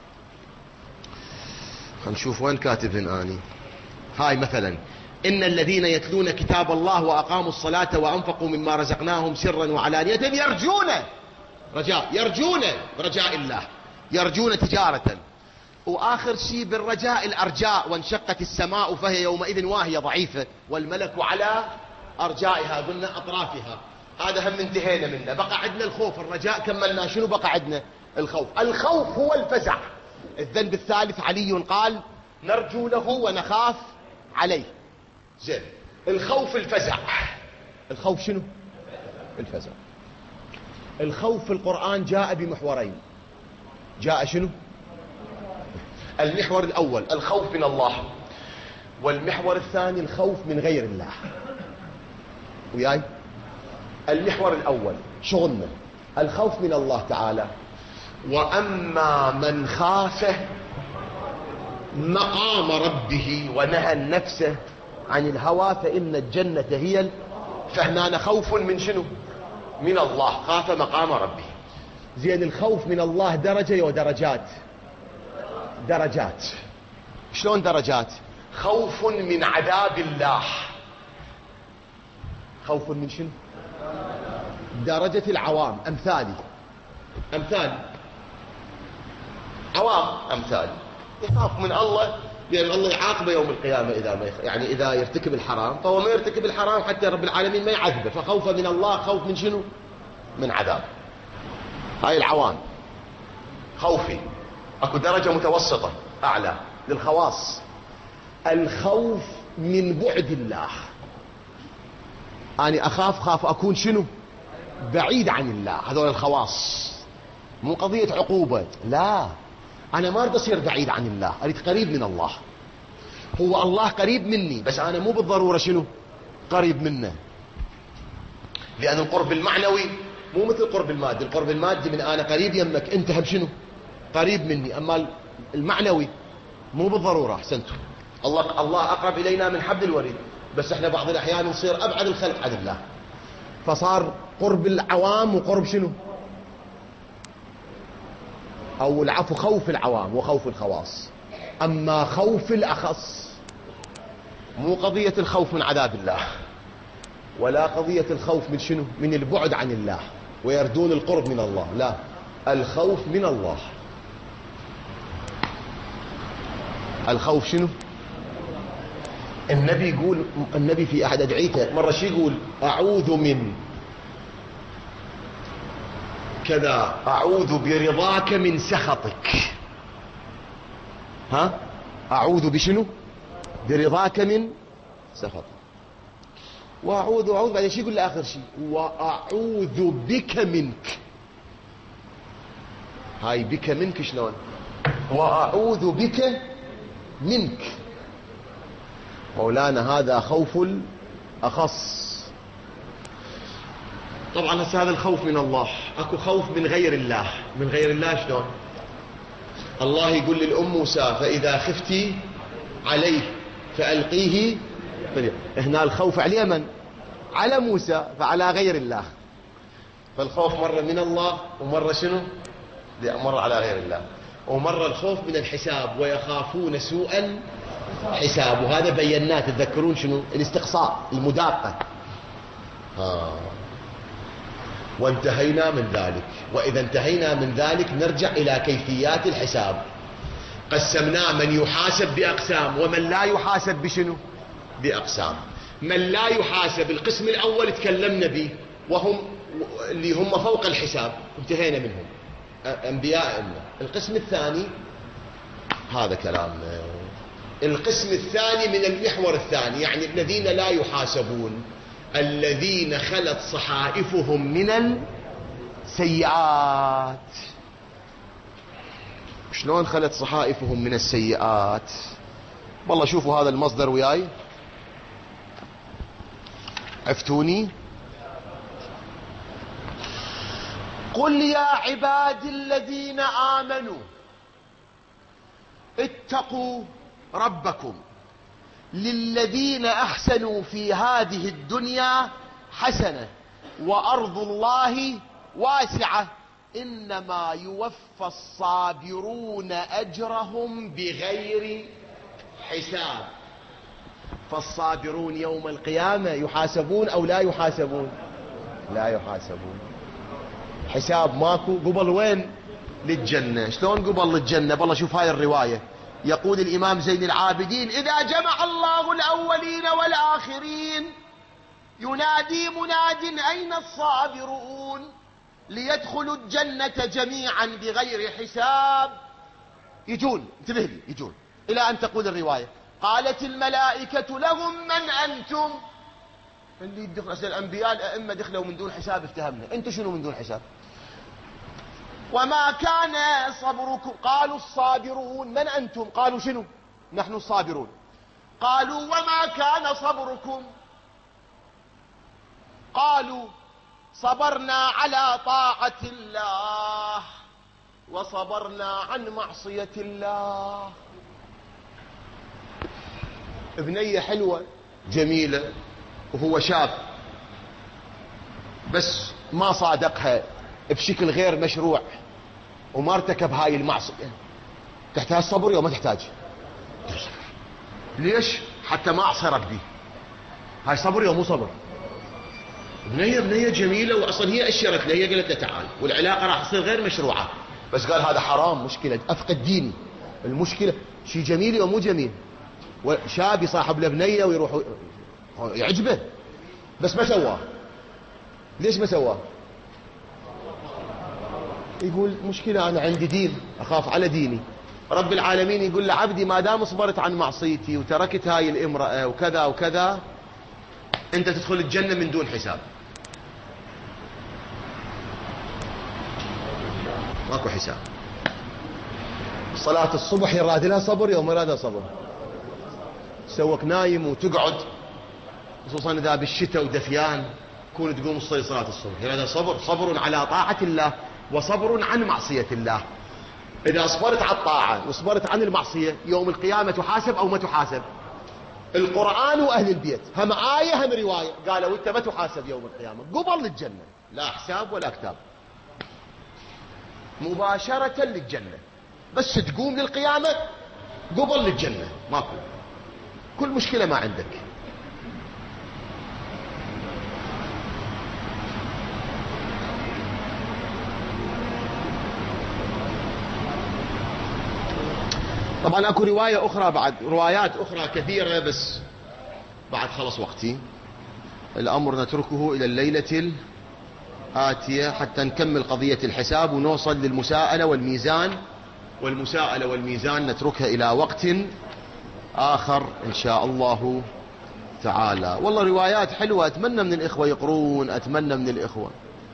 هنشوف وين كاتبهن أني. هاي مثلا: إن الذين يتلون كتاب الله وأقاموا الصلاة وأنفقوا مما رزقناهم سرا وعلانية يرجون رجاء، يرجون رجاء الله، يرجون تجارة. وآخر شيء بالرجاء الأرجاء: وانشقت السماء فهي يومئذ واهية ضعيفة والملك على أرجائها، قلنا أطرافها. هذا هم انتهينا منه. بقى عندنا الخوف. الرجاء كملنا، شنو بقى عندنا؟ الخوف. الخوف هو الفزع. الذنب الثالث علي قال: نرجو له ونخاف عليه. زين، الخوف الفزع. الخوف شنو؟ الفزع. الخوف في القرآن جاء بمحورين. جاء شنو؟ المحور الأول الخوف من الله، والمحور الثاني الخوف من غير الله. وياي؟ المحور الأول شغلنا الخوف من الله تعالى: وأما من خاف مقام ربه ونهى النفس عن الهوى فإن الجنة هي فهنا خوف من شنو؟ من الله، خاف مقام ربه. زين، الخوف من الله درجة ودرجات. درجات. شلون درجات؟ خوف من عذاب الله. خوف من شنو؟ درجة العوام. أمثالي عوام أمثالي يخاف من الله لأن الله يعاقبه يوم القيامة إذا ما يعني إذا يرتكب الحرام، فهو ما يرتكب الحرام حتى رب العالمين ما يعذبه، فخوفه من الله خوف من شنو؟ من عذاب. هاي العوام. خوفي اكو درجة متوسطة اعلى للخواص: الخوف من بعد الله. أنا خاف أكون شنو؟ بعيد عن الله. هذول الخواص. مو قضية عقوبة، لا، أنا ما أريد أصير بعيد عن الله، أريد قريب من الله. هو الله قريب مني بس أنا مو بالضرورة شنو؟ قريب منه. لأن القرب المعنوي مو مثل القرب المادي. القرب المادي من أنا قريب يمك، أنت هم شنو؟ قريب مني. أما المعنوي مو بالضرورة. أحسنتم. الله أقرب إلينا من حبل الوريد، بس احنا بعض الأحيان نصير أبعد الخلق عن الله، فصار قرب العوام وقرب شنو؟ أو العفو خوف العوام وخوف الخواص. أما خوف الأخص مو قضية الخوف من عذاب الله، ولا قضية الخوف من شنو؟ من البعد عن الله ويردون القرب من الله، لا، الخوف من الله. الخوف شنو؟ النبي يقول، النبي في أحد أدعيته مرة شي يقول: أعوذ من كذا، أعوذ برضاك من سخطك. ها؟ أعوذ بشنو؟ برضاك من سخطك. وأعوذ بعدين شي يقول لآخر شي: وأعوذ بك منك. هاي بك منك شلون؟ وأعوذ بك منك. مولانا هذا خوف الأخص. طبعا هذا الخوف من الله. اكو خوف من غير الله. من غير الله شلون؟ الله يقول للأم موسى: فإذا خفتي عليه فألقيه. هنا الخوف على اليمن، على موسى، فعلى غير الله. فالخوف مرة من الله ومرة شنو؟ مرة على غير الله. ومرة الخوف من الحساب: ويخافون سوءا حساب. وهذا بيناه، تتذكرون شنو؟ الاستقصاء، المداقة. وانتهينا من ذلك. وإذا انتهينا من ذلك نرجع إلى كيفيات الحساب. قسمناه: من يحاسب بأقسام ومن لا يحاسب بشنو؟ بأقسام. من لا يحاسب القسم الأول تكلمنا به، وهم اللي هم فوق الحساب، انتهينا منهم، أنبياء الله. القسم الثاني هذا كلامنا. القسم الثاني من المحور الثاني، يعني الذين لا يحاسبون، الذين خلت صحائفهم من السيئات. شلون خلت صحائفهم من السيئات؟ والله شوفوا هذا المصدر وياي، عفتوني. قل يا عبادي الذين آمنوا اتقوا ربكم للذين أحسنوا في هذه الدنيا حسنة وأرض الله واسعة إنما يوفى الصابرون أجرهم بغير حساب. فالصابرون يوم القيامة يحاسبون أو لا يحاسبون؟ لا يحاسبون، حساب ماكو. قبل وين؟ للجنة. شلون قبل للجنة؟ والله شوف هاي الرواية، يقول الإمام زين العابدين: إذا جمع الله الأولين والآخرين ينادي مناد أين الصابرون ليدخلوا الجنة جميعا بغير حساب. يجون، انتبه لي، يجون إلى أن تقول الرواية: قالت الملائكة لهم من أنتم؟ اللي يدخل أسأل الأنبياء الأئمة دخلوا من دون حساب افتهمنا، أنتم شنو من دون حساب؟ وما كان صبركم؟ قالوا الصابرون. من أنتم؟ قالوا شنو؟ نحن الصابرون. قالوا وما كان صبركم؟ قالوا صبرنا على طاعة الله وصبرنا عن معصية الله. ابنية حلوة جميلة وهو شاب، بس ما صادقها بشكل غير مشروع وما ارتكب هاي المعصية، تحتاج صبر وما تحتاج؟ ليش؟ حتى ما أعصرك به. هاي صبر ومو صبر؟ بنية جميلة، وأصلا هي أشرت له، هي قالت له تعال، والعلاقة راح تصير غير مشروعة، بس قال هذا حرام، مشكلة أفقد ديني. المشكلة شيء جميل ومو جميل، وشاب يصاحب له بنية ويروح يعجبه، بس ما سواه. ليش ما سواه؟ يقول مشكلة أنا عندي دين، أخاف على ديني. رب العالمين يقول لعبدي ما دام صبرت عن معصيتي وتركت هاي الامرأة وكذا وكذا، أنت تدخل الجنة من دون حساب. ماكو حساب. صلاة الصبح يراد لها صبر يوم يراد صبر. سوك نايم وتقعد، خصوصا إذا بالشتاء ودفيان كون تقوم تصلي صلاة الصبح، هذا صبر، صبر على طاعة الله وصبر عن معصية الله. إذا صبرت على الطاعة وصبرت عن المعصية يوم القيامة تحاسب أو ما تحاسب؟ القرآن وأهل البيت هم آية هم رواية قالوا أنت ما تحاسب يوم القيامة، قبل للجنة، لا حساب ولا كتاب، مباشرة للجنة. بس تقوم للقيامة قبل للجنة، ماكو كل مشكلة ما عندك. طبعا اكو رواية اخرى بعد، روايات اخرى كثيرة، بس بعد خلص وقتي. الامر نتركه الى الليلة الآتية حتى نكمل قضية الحساب ونوصل للمساءلة والميزان، والمساءلة والميزان نتركها الى وقت اخر ان شاء الله تعالى. والله روايات حلوة، اتمنى من الاخوة يقرون، اتمنى من الاخوة.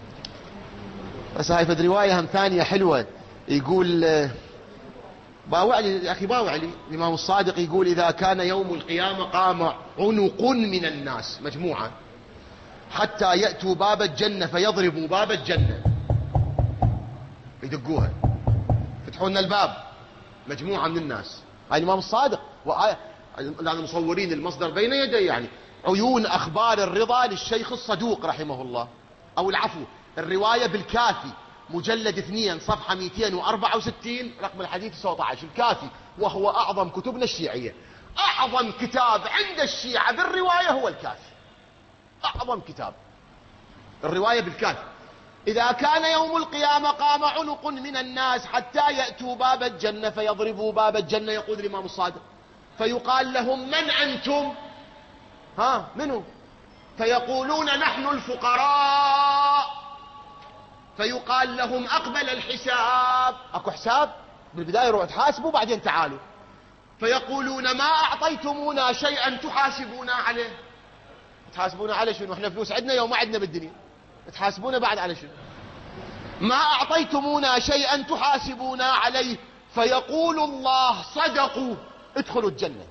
بس هاي فد رواية هم ثانية حلوة، يقول باوعلي يا أخي، باوعلي الإمام الصادق يقول إذا كان يوم القيامة قام عنق من الناس مجموعة حتى يأتوا باب الجنة فيضربوا باب الجنة، يدقوها، فتحوا لنا الباب، مجموعة من الناس. هاي الإمام الصادق، لأن مصورين المصدر بين يدي، يعني عيون أخبار الرضا للشيخ الصدوق رحمه الله، أو العفو الرواية بالكافي مجلد 2 صفحة 264 رقم الحديث 19. الكافي وهو أعظم كتبنا الشيعية، أعظم كتاب عند الشيعة بالرواية هو الكافي، أعظم كتاب الرواية بالكافي. إذا كان يوم القيامة قام عنق من الناس حتى يأتوا باب الجنة فيضربوا باب الجنة، يقول الإمام الصادق، فيقال لهم من أنتم؟ ها منو؟ فيقولون نحن الفقراء. فيقال لهم أقبل الحساب، أكو حساب بالبداية روح تحاسبوا بعدين تعالوا. فيقولون ما أعطيتمونا شيئا تحاسبونا عليه. تحاسبونا على شنو؟ احنا فلوس عندنا يوم ما عندنا بالدنيا، تحاسبونا بعد على شنو؟ ما أعطيتمونا شيئا تحاسبونا عليه. فيقول الله صدقوا ادخلوا الجنة.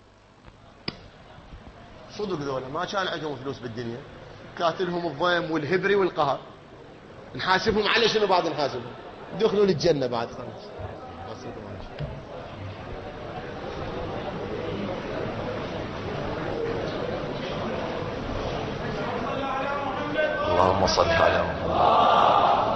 صدق ذولا ما كان عندهم فلوس بالدنيا، كاتلهم الضيم والهبري والقهر، نحاسبهم على شنو؟ بعد نحاسبهم دخلوا للجنة بعد خلاص. اللهم صل على محمد.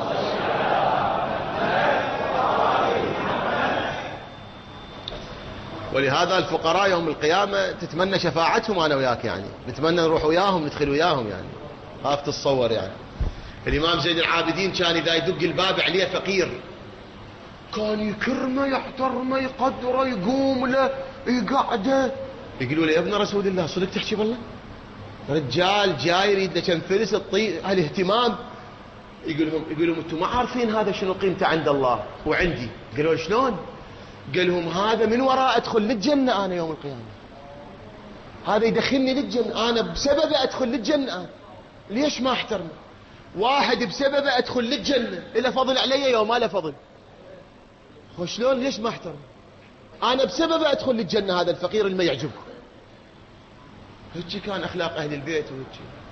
ولهذا الفقراء يوم القيامة تتمنى شفاعتهم أنا وياك، يعني نتمنى نروح وياهم ندخل وياهم، يعني خاف تتصور. يعني الإمام زين العابدين كان إذا يدق الباب عليه فقير كان يكرمه يحترمه يقدره يقوم له يقعده، يقولوا له يا ابن رسول الله صدق تحكي بالله؟ رجال جاي يريد له كم فلس الطيب الاهتمام. يقول لهم انتم ما عارفين هذا شنو قيمته عند الله وعندي. قالوا شلون؟ قال لهم هذا من وراء ادخل للجنة انا يوم القيامة، هذا يدخلني للجنة، انا بسببه ادخل للجنة أنا. ليش ما احترمه؟ واحد بسببه ادخل للجنة إلا فضل علي يوم ما له فضل. وشلون ليش ما احترمه؟ انا بسببه ادخل للجنة هذا الفقير اللي ما يعجبكم. هيك كان اخلاق اهل البيت وهيك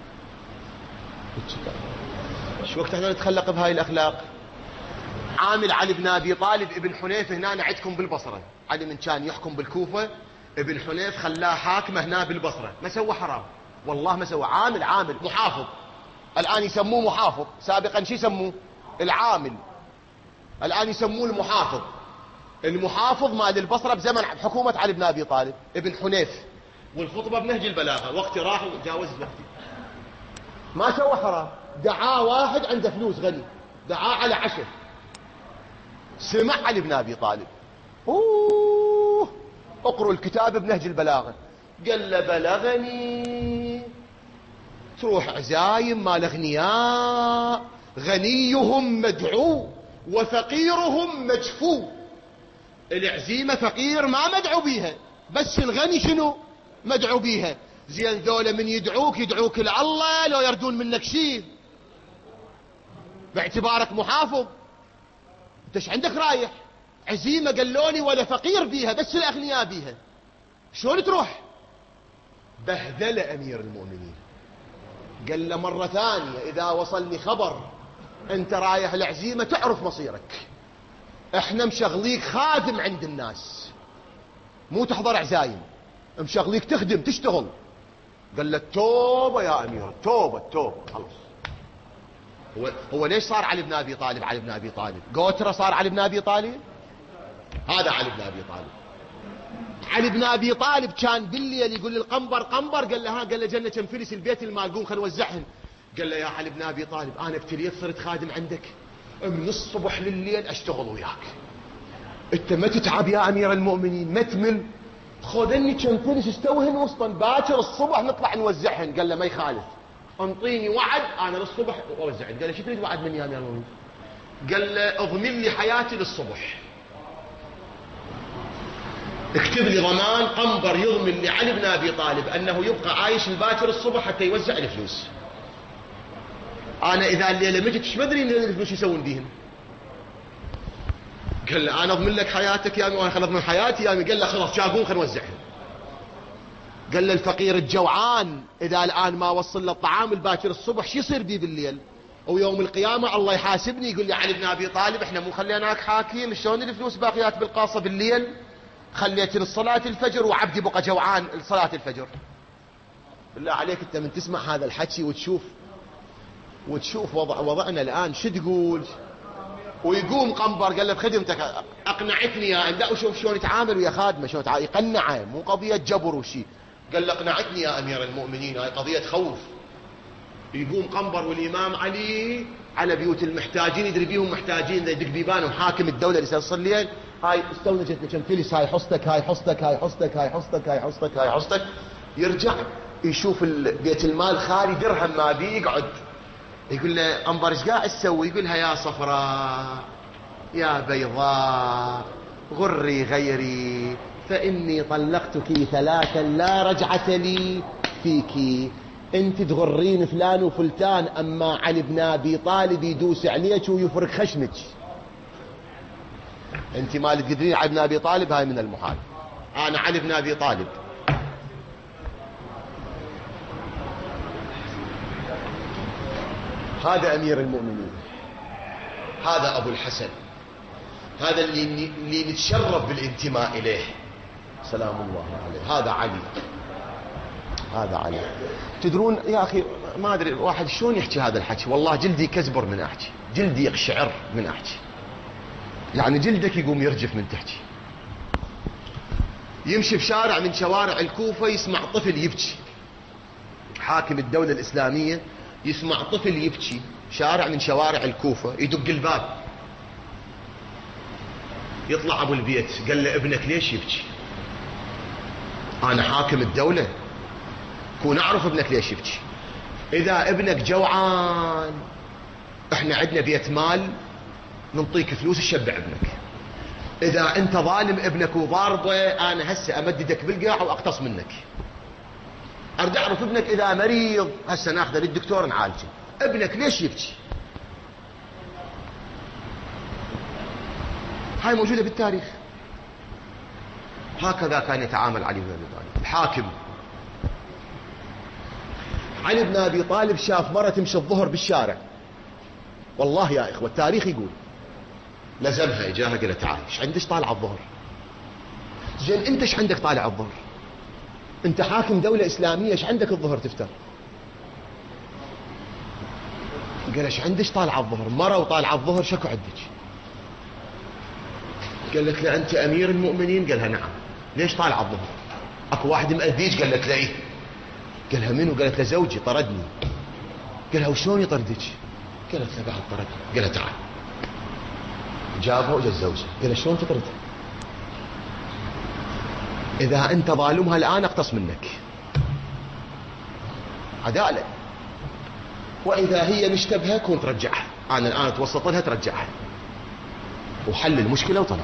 كان. شو وقت احنا نتخلق بهاي الاخلاق؟ عامل علي بن ابي طالب ابن حنيف هنا عندكم بالبصره، علي من كان يحكم بالكوفه، ابن حنيف خلاه حاكمه هنا بالبصره، ما سوى حرام والله ما سوى. عامل محافظ، الان يسموه محافظ، سابقا شو يسموه؟ العامل، الان يسموه المحافظ. المحافظ مال البصره بزمن حكومه علي بن ابي طالب ابن حنيف. والخطبه بنهج البلاغه، وقتي راح وجاوزت وقتي. ما سوى حرام، دعاه واحد عنده فلوس غني، دعاه على عشاء، سمع علي بن ابي طالب، اقروا الكتاب بنهج البلاغه، قال له بلغني تروح عزايم مال اغنياء غنيهم مدعو وفقيرهم مجفو. العزيمه فقير ما مدعو بيها، بس الغني شنو مدعو بيها. زين ذولا من يدعوك لله لو يردون منك شيء باعتبارك محافظ. انت عندك رايح عزيمه قالوني ولا فقير بيها بس الاغنياء بيها، شلون تروح؟ بهذل امير المؤمنين. قال له مره ثانيه اذا وصلني خبر انت رايح العزيمه تعرف مصيرك، احنا مشغليك خادم عند الناس مو تحضر عزايم، مشغليك تخدم تشتغل. قال له توبه يا امير، توبه خلاص. هو ليش صار علي بن ابي طالب؟ علي بن ابي طالب قوتره صار علي بن ابي طالب. هذا علي بن ابي طالب. علي بن ابي طالب كان بالليل يقول للقنبر قنبر، قال له ها، قال له جنة كم فلس البيت المال قوم خل نوزعهن. قال له يا علي بن ابي طالب انا ابتليت صرت خادم عندك، من الصبح لليل اشتغل وياك، انت ما تتعب يا امير المؤمنين ما تمل، خذني كم فلس استوهن وسطا باكر الصبح نطلع نوزعهن. قال له ما يخالف، انطيني وعد انا للصبح اوزعهن. قال له شو تريد وعد مني يا امير المؤمنين؟ قال له اضمن لي حياتي للصبح، اكتب لي ضمان قنبر يضمن لعلي بن ابي طالب انه يبقى عايش الباكر الصبح حتى يوزع الفلوس. انا اذا الليله مجت ايش بدري ان الفلوس يسوون بيهم؟ قال له انا اضمن لك حياتك يا امي وانا خلص من حياتي يا امي. قال له خلاص شاقون خل نوزعهم. قال له الفقير الجوعان اذا الان ما وصل له الطعام الباكر الصبح شو يصير بي بالليل؟ ويوم القيامه الله يحاسبني يقول لي علي بن ابي طالب احنا مو خليناك حاكم، شلون الفلوس باقيات بالقاصه بالليل؟ خليت لصلاة الفجر وعبدي بقى جوعان لصلاة الفجر. بالله عليك انت من تسمع هذا الحكي وتشوف وضعنا الان شو تقول؟ ويقوم قنبر قال له بخدمتك اقنعتني يا لا، وشوف شلون يتعامل ويا خادمه، شلون يقنعه، مو قضيه جبر وشي. قال له اقنعتني يا امير المؤمنين، هاي قضيه خوف. يقوم قنبر والامام علي على بيوت المحتاجين يدري بيهم محتاجين، اذا يدق بيبانهم حاكم الدوله اللي يصير الليل، هاي استولجت كم فلس، هاي حصتك هاي حصتك هاي حصتك هاي حصتك هاي حصتك هاي حصتك. يرجع يشوف بيت المال خالي درهم ما بي، يقعد يقول له قنبر ايش قاعد تسوي؟ يقولها يا صفراء يا بيضاء غري غيري فاني طلقتك ثلاثا لا رجعة لي فيك. انت تغرين فلان وفلتان، اما علي بن ابي طالب يدوس عليك ويفرق خشمك. انت ما تقدرين علي بن ابي طالب، هاي من المحال. انا علي بن ابي طالب هذا امير المؤمنين، هذا ابو الحسن، هذا اللي نتشرف بالانتماء اليه سلام الله عليه. هذا علي، هذا علي. تدرون يا اخي ما أدري واحد شلون يحكي هذا الحكي، والله جلدي يكزبر من أحكي، جلدي يقشعر من أحكي، يعني جلدك يقوم يرجف من تحكي. يمشي بشارع من شوارع الكوفة يسمع طفل يبكي، حاكم الدولة الإسلامية يسمع طفل يبكي شارع من شوارع الكوفة، يدق الباب، يطلع أبو البيت قال له ابنك ليش يبكي؟ أنا حاكم الدولة كون أعرف ابنك ليش يبكي. إذا ابنك جوعان احنا عندنا بيت مال ننطيك فلوس تشبع ابنك. إذا أنت ظالم ابنك وضاربه أنا هسه أمددك بالقاع وأقتص منك. أرجع أعرف ابنك إذا مريض هسه ناخذه للدكتور نعالجه. ابنك ليش يبكي؟ هاي موجودة بالتاريخ. هكذا كان يتعامل علي بن أبي طالب الحاكم. علي بن أبي طالب شاف مرة تمشي الظهر بالشارع، والله يا إخوة التاريخ يقول، لزمها إجاها قال تعال ايش عندك طالع الظهر؟ زين أنت ايش عندك طالع الظهر؟ أنت حاكم دولة إسلامية ايش عندك الظهر تفتر؟ قال ايش عندك طالع الظهر؟ مرة وطالع الظهر شكو عندك؟ قالت له أنت أمير المؤمنين؟ قالها نعم. ليش طالع الظهر؟ أكو واحد مأذيك؟ قالت له إيه. قالها منو؟ قالت له زوجي طردني. قالها وشلون يطردك؟ قالت له بعد طردني. قالها تعال. جابه إلى الزوجة قال شلون تطرده؟ إذا أنت ظالمها الآن أقتص منك، عدالة. وإذا هي مشتبهة كون ترجعها، أنا الآن توسط لها ترجعها وحل المشكلة وطلع.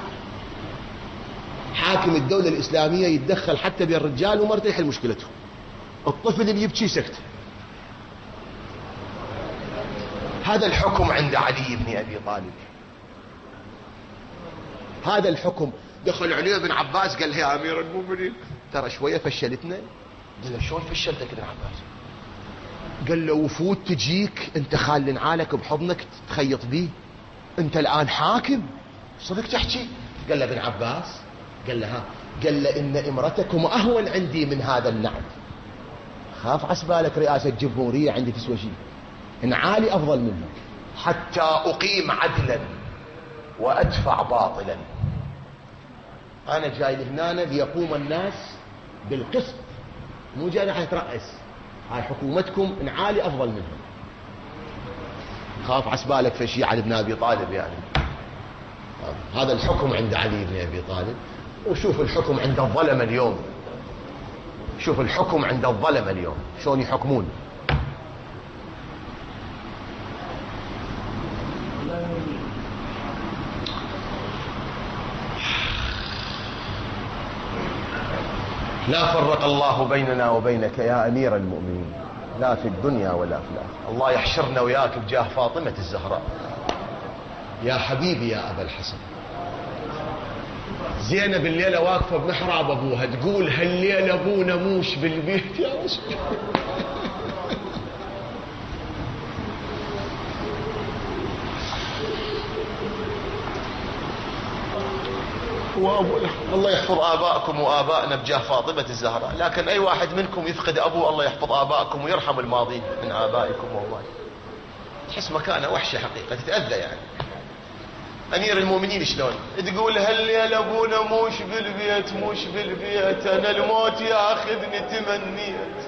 حاكم الدولة الإسلامية يتدخل حتى بين الرجال ومرته يحل مشكلته. الطفل اللي يبكي سكت. هذا الحكم عند علي بن أبي طالب. هذا الحكم. دخل عليه ابن عباس قال له يا أمير المؤمنين ترى شوية فشلتنا. قال له شلون فشلتك ابن عباس؟ قال له وفود تجيك انت خال نعالك بحضنك تخيط بيه، انت الآن حاكم صدق تحكي؟ قال له ابن عباس، قال له ها، قال له إن امرتكم أهون عندي من هذا النعم. خاف عسبالك رئاسة جمهورية عندي تسوى شيء، نعالي أفضل منك حتى أقيم عدلا وأدفع باطلا. أنا جاي لهنا ليقوم الناس بالقسط، مو جاي راح يترأس. هاي حكومتكم نعالي أفضل منهم. خاف عسبالك في شيء علي بن أبي طالب يعني. هذا الحكم عند علي بن أبي طالب. وشوف الحكم عند الظلم اليوم، شوف الحكم عند الظلم اليوم شلون يحكمون. لا فرق الله بيننا وبينك يا أمير المؤمنين، لا في الدنيا ولا في الآخرة. الله يحشرنا وياك بجاه فاطمة الزهراء. يا حبيبي يا أبا الحسن. زينب الليلة واقفة بمحراب أبوها تقول هالليلة أبونا موش بالبيت يا رسول الله يحفظ آبائكم وآبائنا بجاه فاطمة الزهراء. لكن أي واحد منكم يفقد أبوه الله يحفظ آبائكم ويرحم الماضي من آبائكم. والله تحس مكانه وحشة حقيقة، تتأذى يعني. أمير المؤمنين شلون تقول هالليلة أبونا موش بالبيت موش بالبيت، أنا الموت ياخذني تمنيت.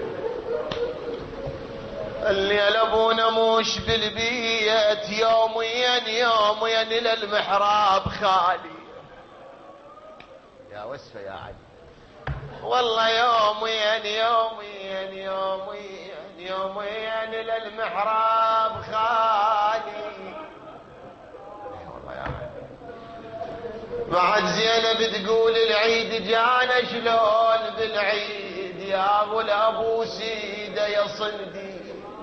الليلة أبونا موش بالبيت، يومين للمحراب خالي. يا وسفة يا علي والله يومين للمحراب خالي. بعد زينب تقول العيد جانا شلون بالعيد يا ابو الابو سيده يا صندي،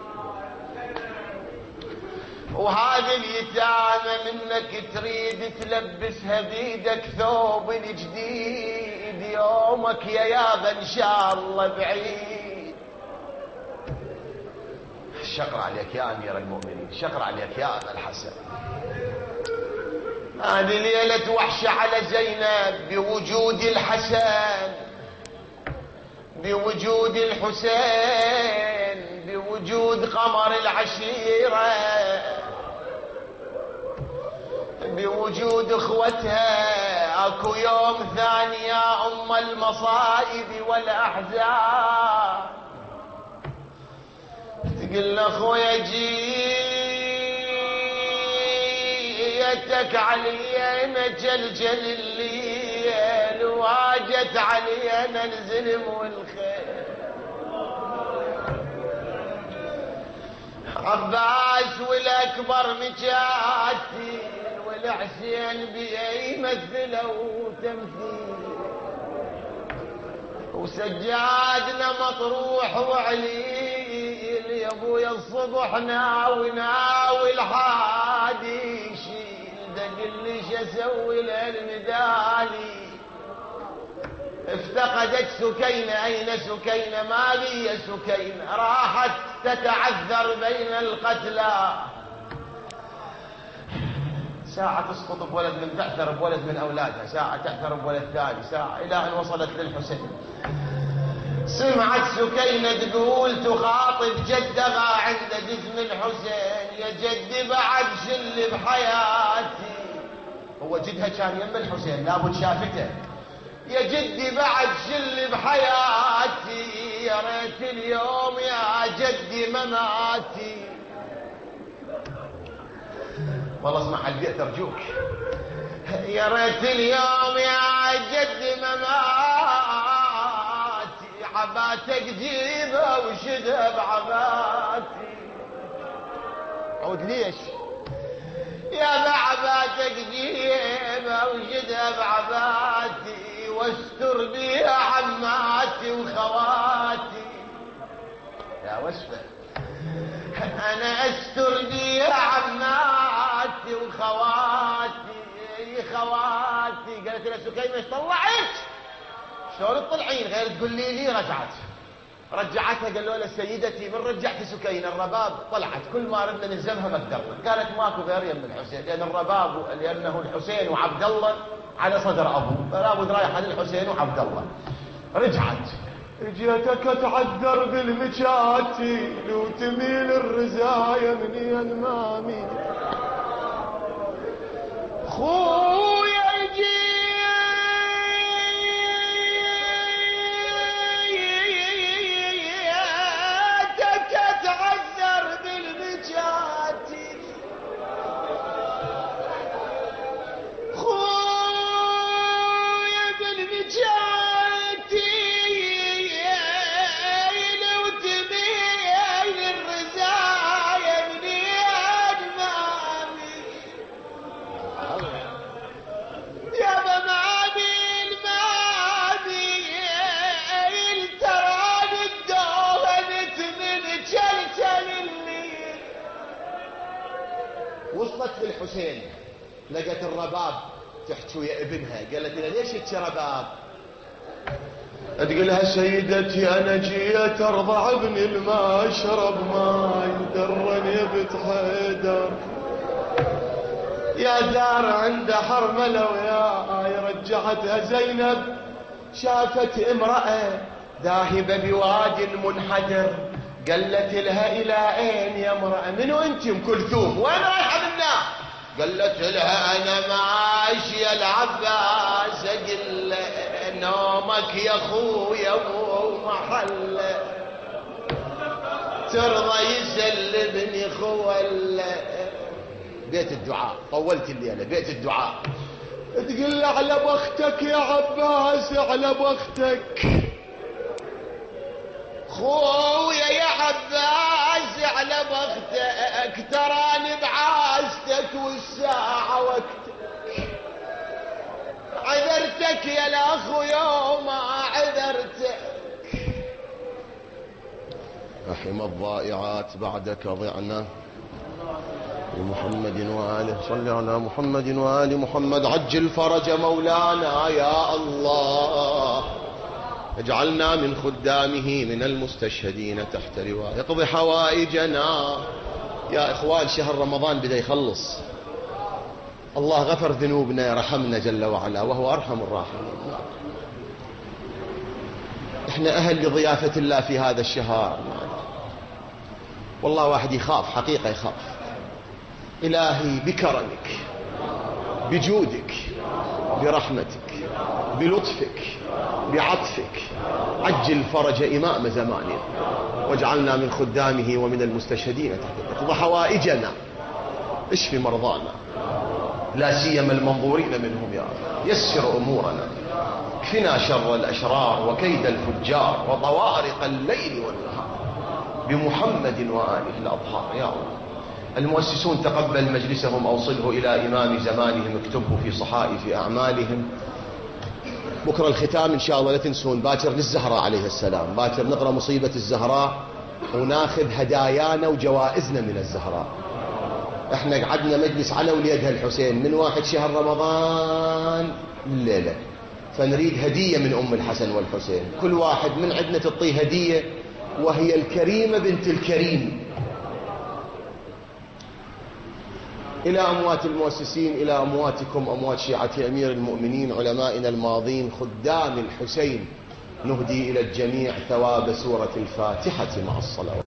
وهذه اليتامى منك تريد تلبسها بيدك ثوب جديد، يومك يا يابا ان شاء الله بعيد. شكر عليك يا امير المؤمنين، شكر عليك يا ابا الحسن. هذه ليلة وحشة على زينب بوجود الحسن، بوجود الحسين، بوجود بوجود قمر العشيرة، بوجود اخوتها، اكو يوم ثاني يا ام المصائب والاحزان. تقول لاخويا جيتك علينا جلجل الليل، واجت علينا الزلم والخير. عباس والاكبر مجاتي، والحسين بيه يمثلوا تمثيل، وسجادنا مطروح وعليل. يا ابويا الصبح ناوي الحادي يشيل، دق لي شو اسوي للمدالي. افتقدت سكينة، اين سكينة؟ ما لي سكينة، راحت تتعذر بين القتلى. ساعة تسقط بولد من تعثر بولد من أولادها، ساعة تعثر بولد ثاني، ساعة إلى أن وصلت للحسين. سمعت سكينة تقول تخاطب جدها عند جسم الحسين: يا جدي بعد شل بحياتي. هو جدها كان يم الحسين، لابد شافته. يا جدي بعد شل بحياتي، يا ريت اليوم يا جدي مماتي. والله اسمع البيت ارجوك. يا ريت اليوم يا جدي مماتي، عباتك جيبها وشدها بعباتي. عود ليش؟ يا بعباتك جيبها وشدها بعباتي، واستر بيها عماتي وخواتي. يا وسفة انا استر بيها عماتي وخواتي. خواتي قالت لها سكينة: ايش طلعت؟ شلون تطلعين؟ غير تقول لي رجعتها. قالوا لها: سيدتي من رجعت سكينة؟ الرباب طلعت، كل ما ردنا نلزمها ما قدرنا. قالت: ماكو غير يم الحسين، لان الرباب لانه الحسين وعبد الله على صدر ابوه، فلابد رايحه للحسين وعبد الله. رجعت: جيتك اتعذر بالمشاتي، لو تميل الرزايا مني المامي. خويا جيتك اتعذر بالمشاتي، خويا بالمشاتي، لو تميل الرزايا مني المامي. يا بمامي المامي، تراني الدوهنت من جلجل الليل. وصلت للحسين، لقت الرباب تحكي ويا ابنها. قالت لها: ليش هيك رباب؟ تقول لها: سيدتي انا جيت ارضع ابني الماء، اشرب ماي درن يا بنت حيدر. يا دار عند حرمله وياي. رجعتها زينب، شافت امرأة ذاهبة بواد منحدر. قالت لها: الى اين يا امرأة؟ منو انت؟ ام كلثوم. وين رايحة منا؟ قالت لها: انا ماشية العباس، اقل نومك يا خويا مو محل، ترضى يسلبني خوال. بيت الدعاء، طولت الليلة بيت الدعاء. تقول له: على بختك يا عباس، على بختك خويا يا عباس، على بختك، تراني بعاستك والساعة وقتك. عذرتك يا الاخ ويوم عذرتك. رحم الضائعات بعدك ضعنا بمحمد وآله. صل على محمد وآل محمد. عجل فرج مولانا يا الله، اجعلنا من خدامه من المستشهدين تحت لواء. يقضي حوائجنا. يا إخوان شهر رمضان بدأ يخلص، الله غفر ذنوبنا رحمنا جل وعلا وهو أرحم الراحمين. احنا أهل لضيافة الله في هذا الشهر. والله واحد يخاف حقيقة، يخاف. إلهي بكرمك بجودك برحمتك بلطفك بعطفك عجل فرج إمام زماننا، واجعلنا من خدامه ومن المستشهدين تحت. اقض حوائجنا، اشف مرضانا، لا سيما المنظورين منهم يا رب. يسر أمورنا، اكفنا شر الأشرار وكيد الفجار وطوارق الليل والنهار بمحمد وآله الأطهار يا رب. المؤسسون تقبل مجلسهم، أوصله إلى إمام زمانهم، اكتبه في صحائف أعمالهم. بكرة الختام إن شاء الله لا تنسون، باكر للزهراء عليه السلام، باكر نقرأ مصيبة الزهراء وناخذ هدايانا وجوائزنا من الزهراء. احنا قعدنا مجلس على وليدها الحسين من 1 شهر رمضان الليلة، فنريد هدية من أم الحسن والحسين، كل واحد من عندنا تعطيه هدية، وهي الكريمة بنت الكريم. إلى أموات المؤسسين، إلى أمواتكم أموات شيعة أمير المؤمنين علمائنا الماضين خدام الحسين، نهدي إلى الجميع ثواب سورة الفاتحة مع الصلوات.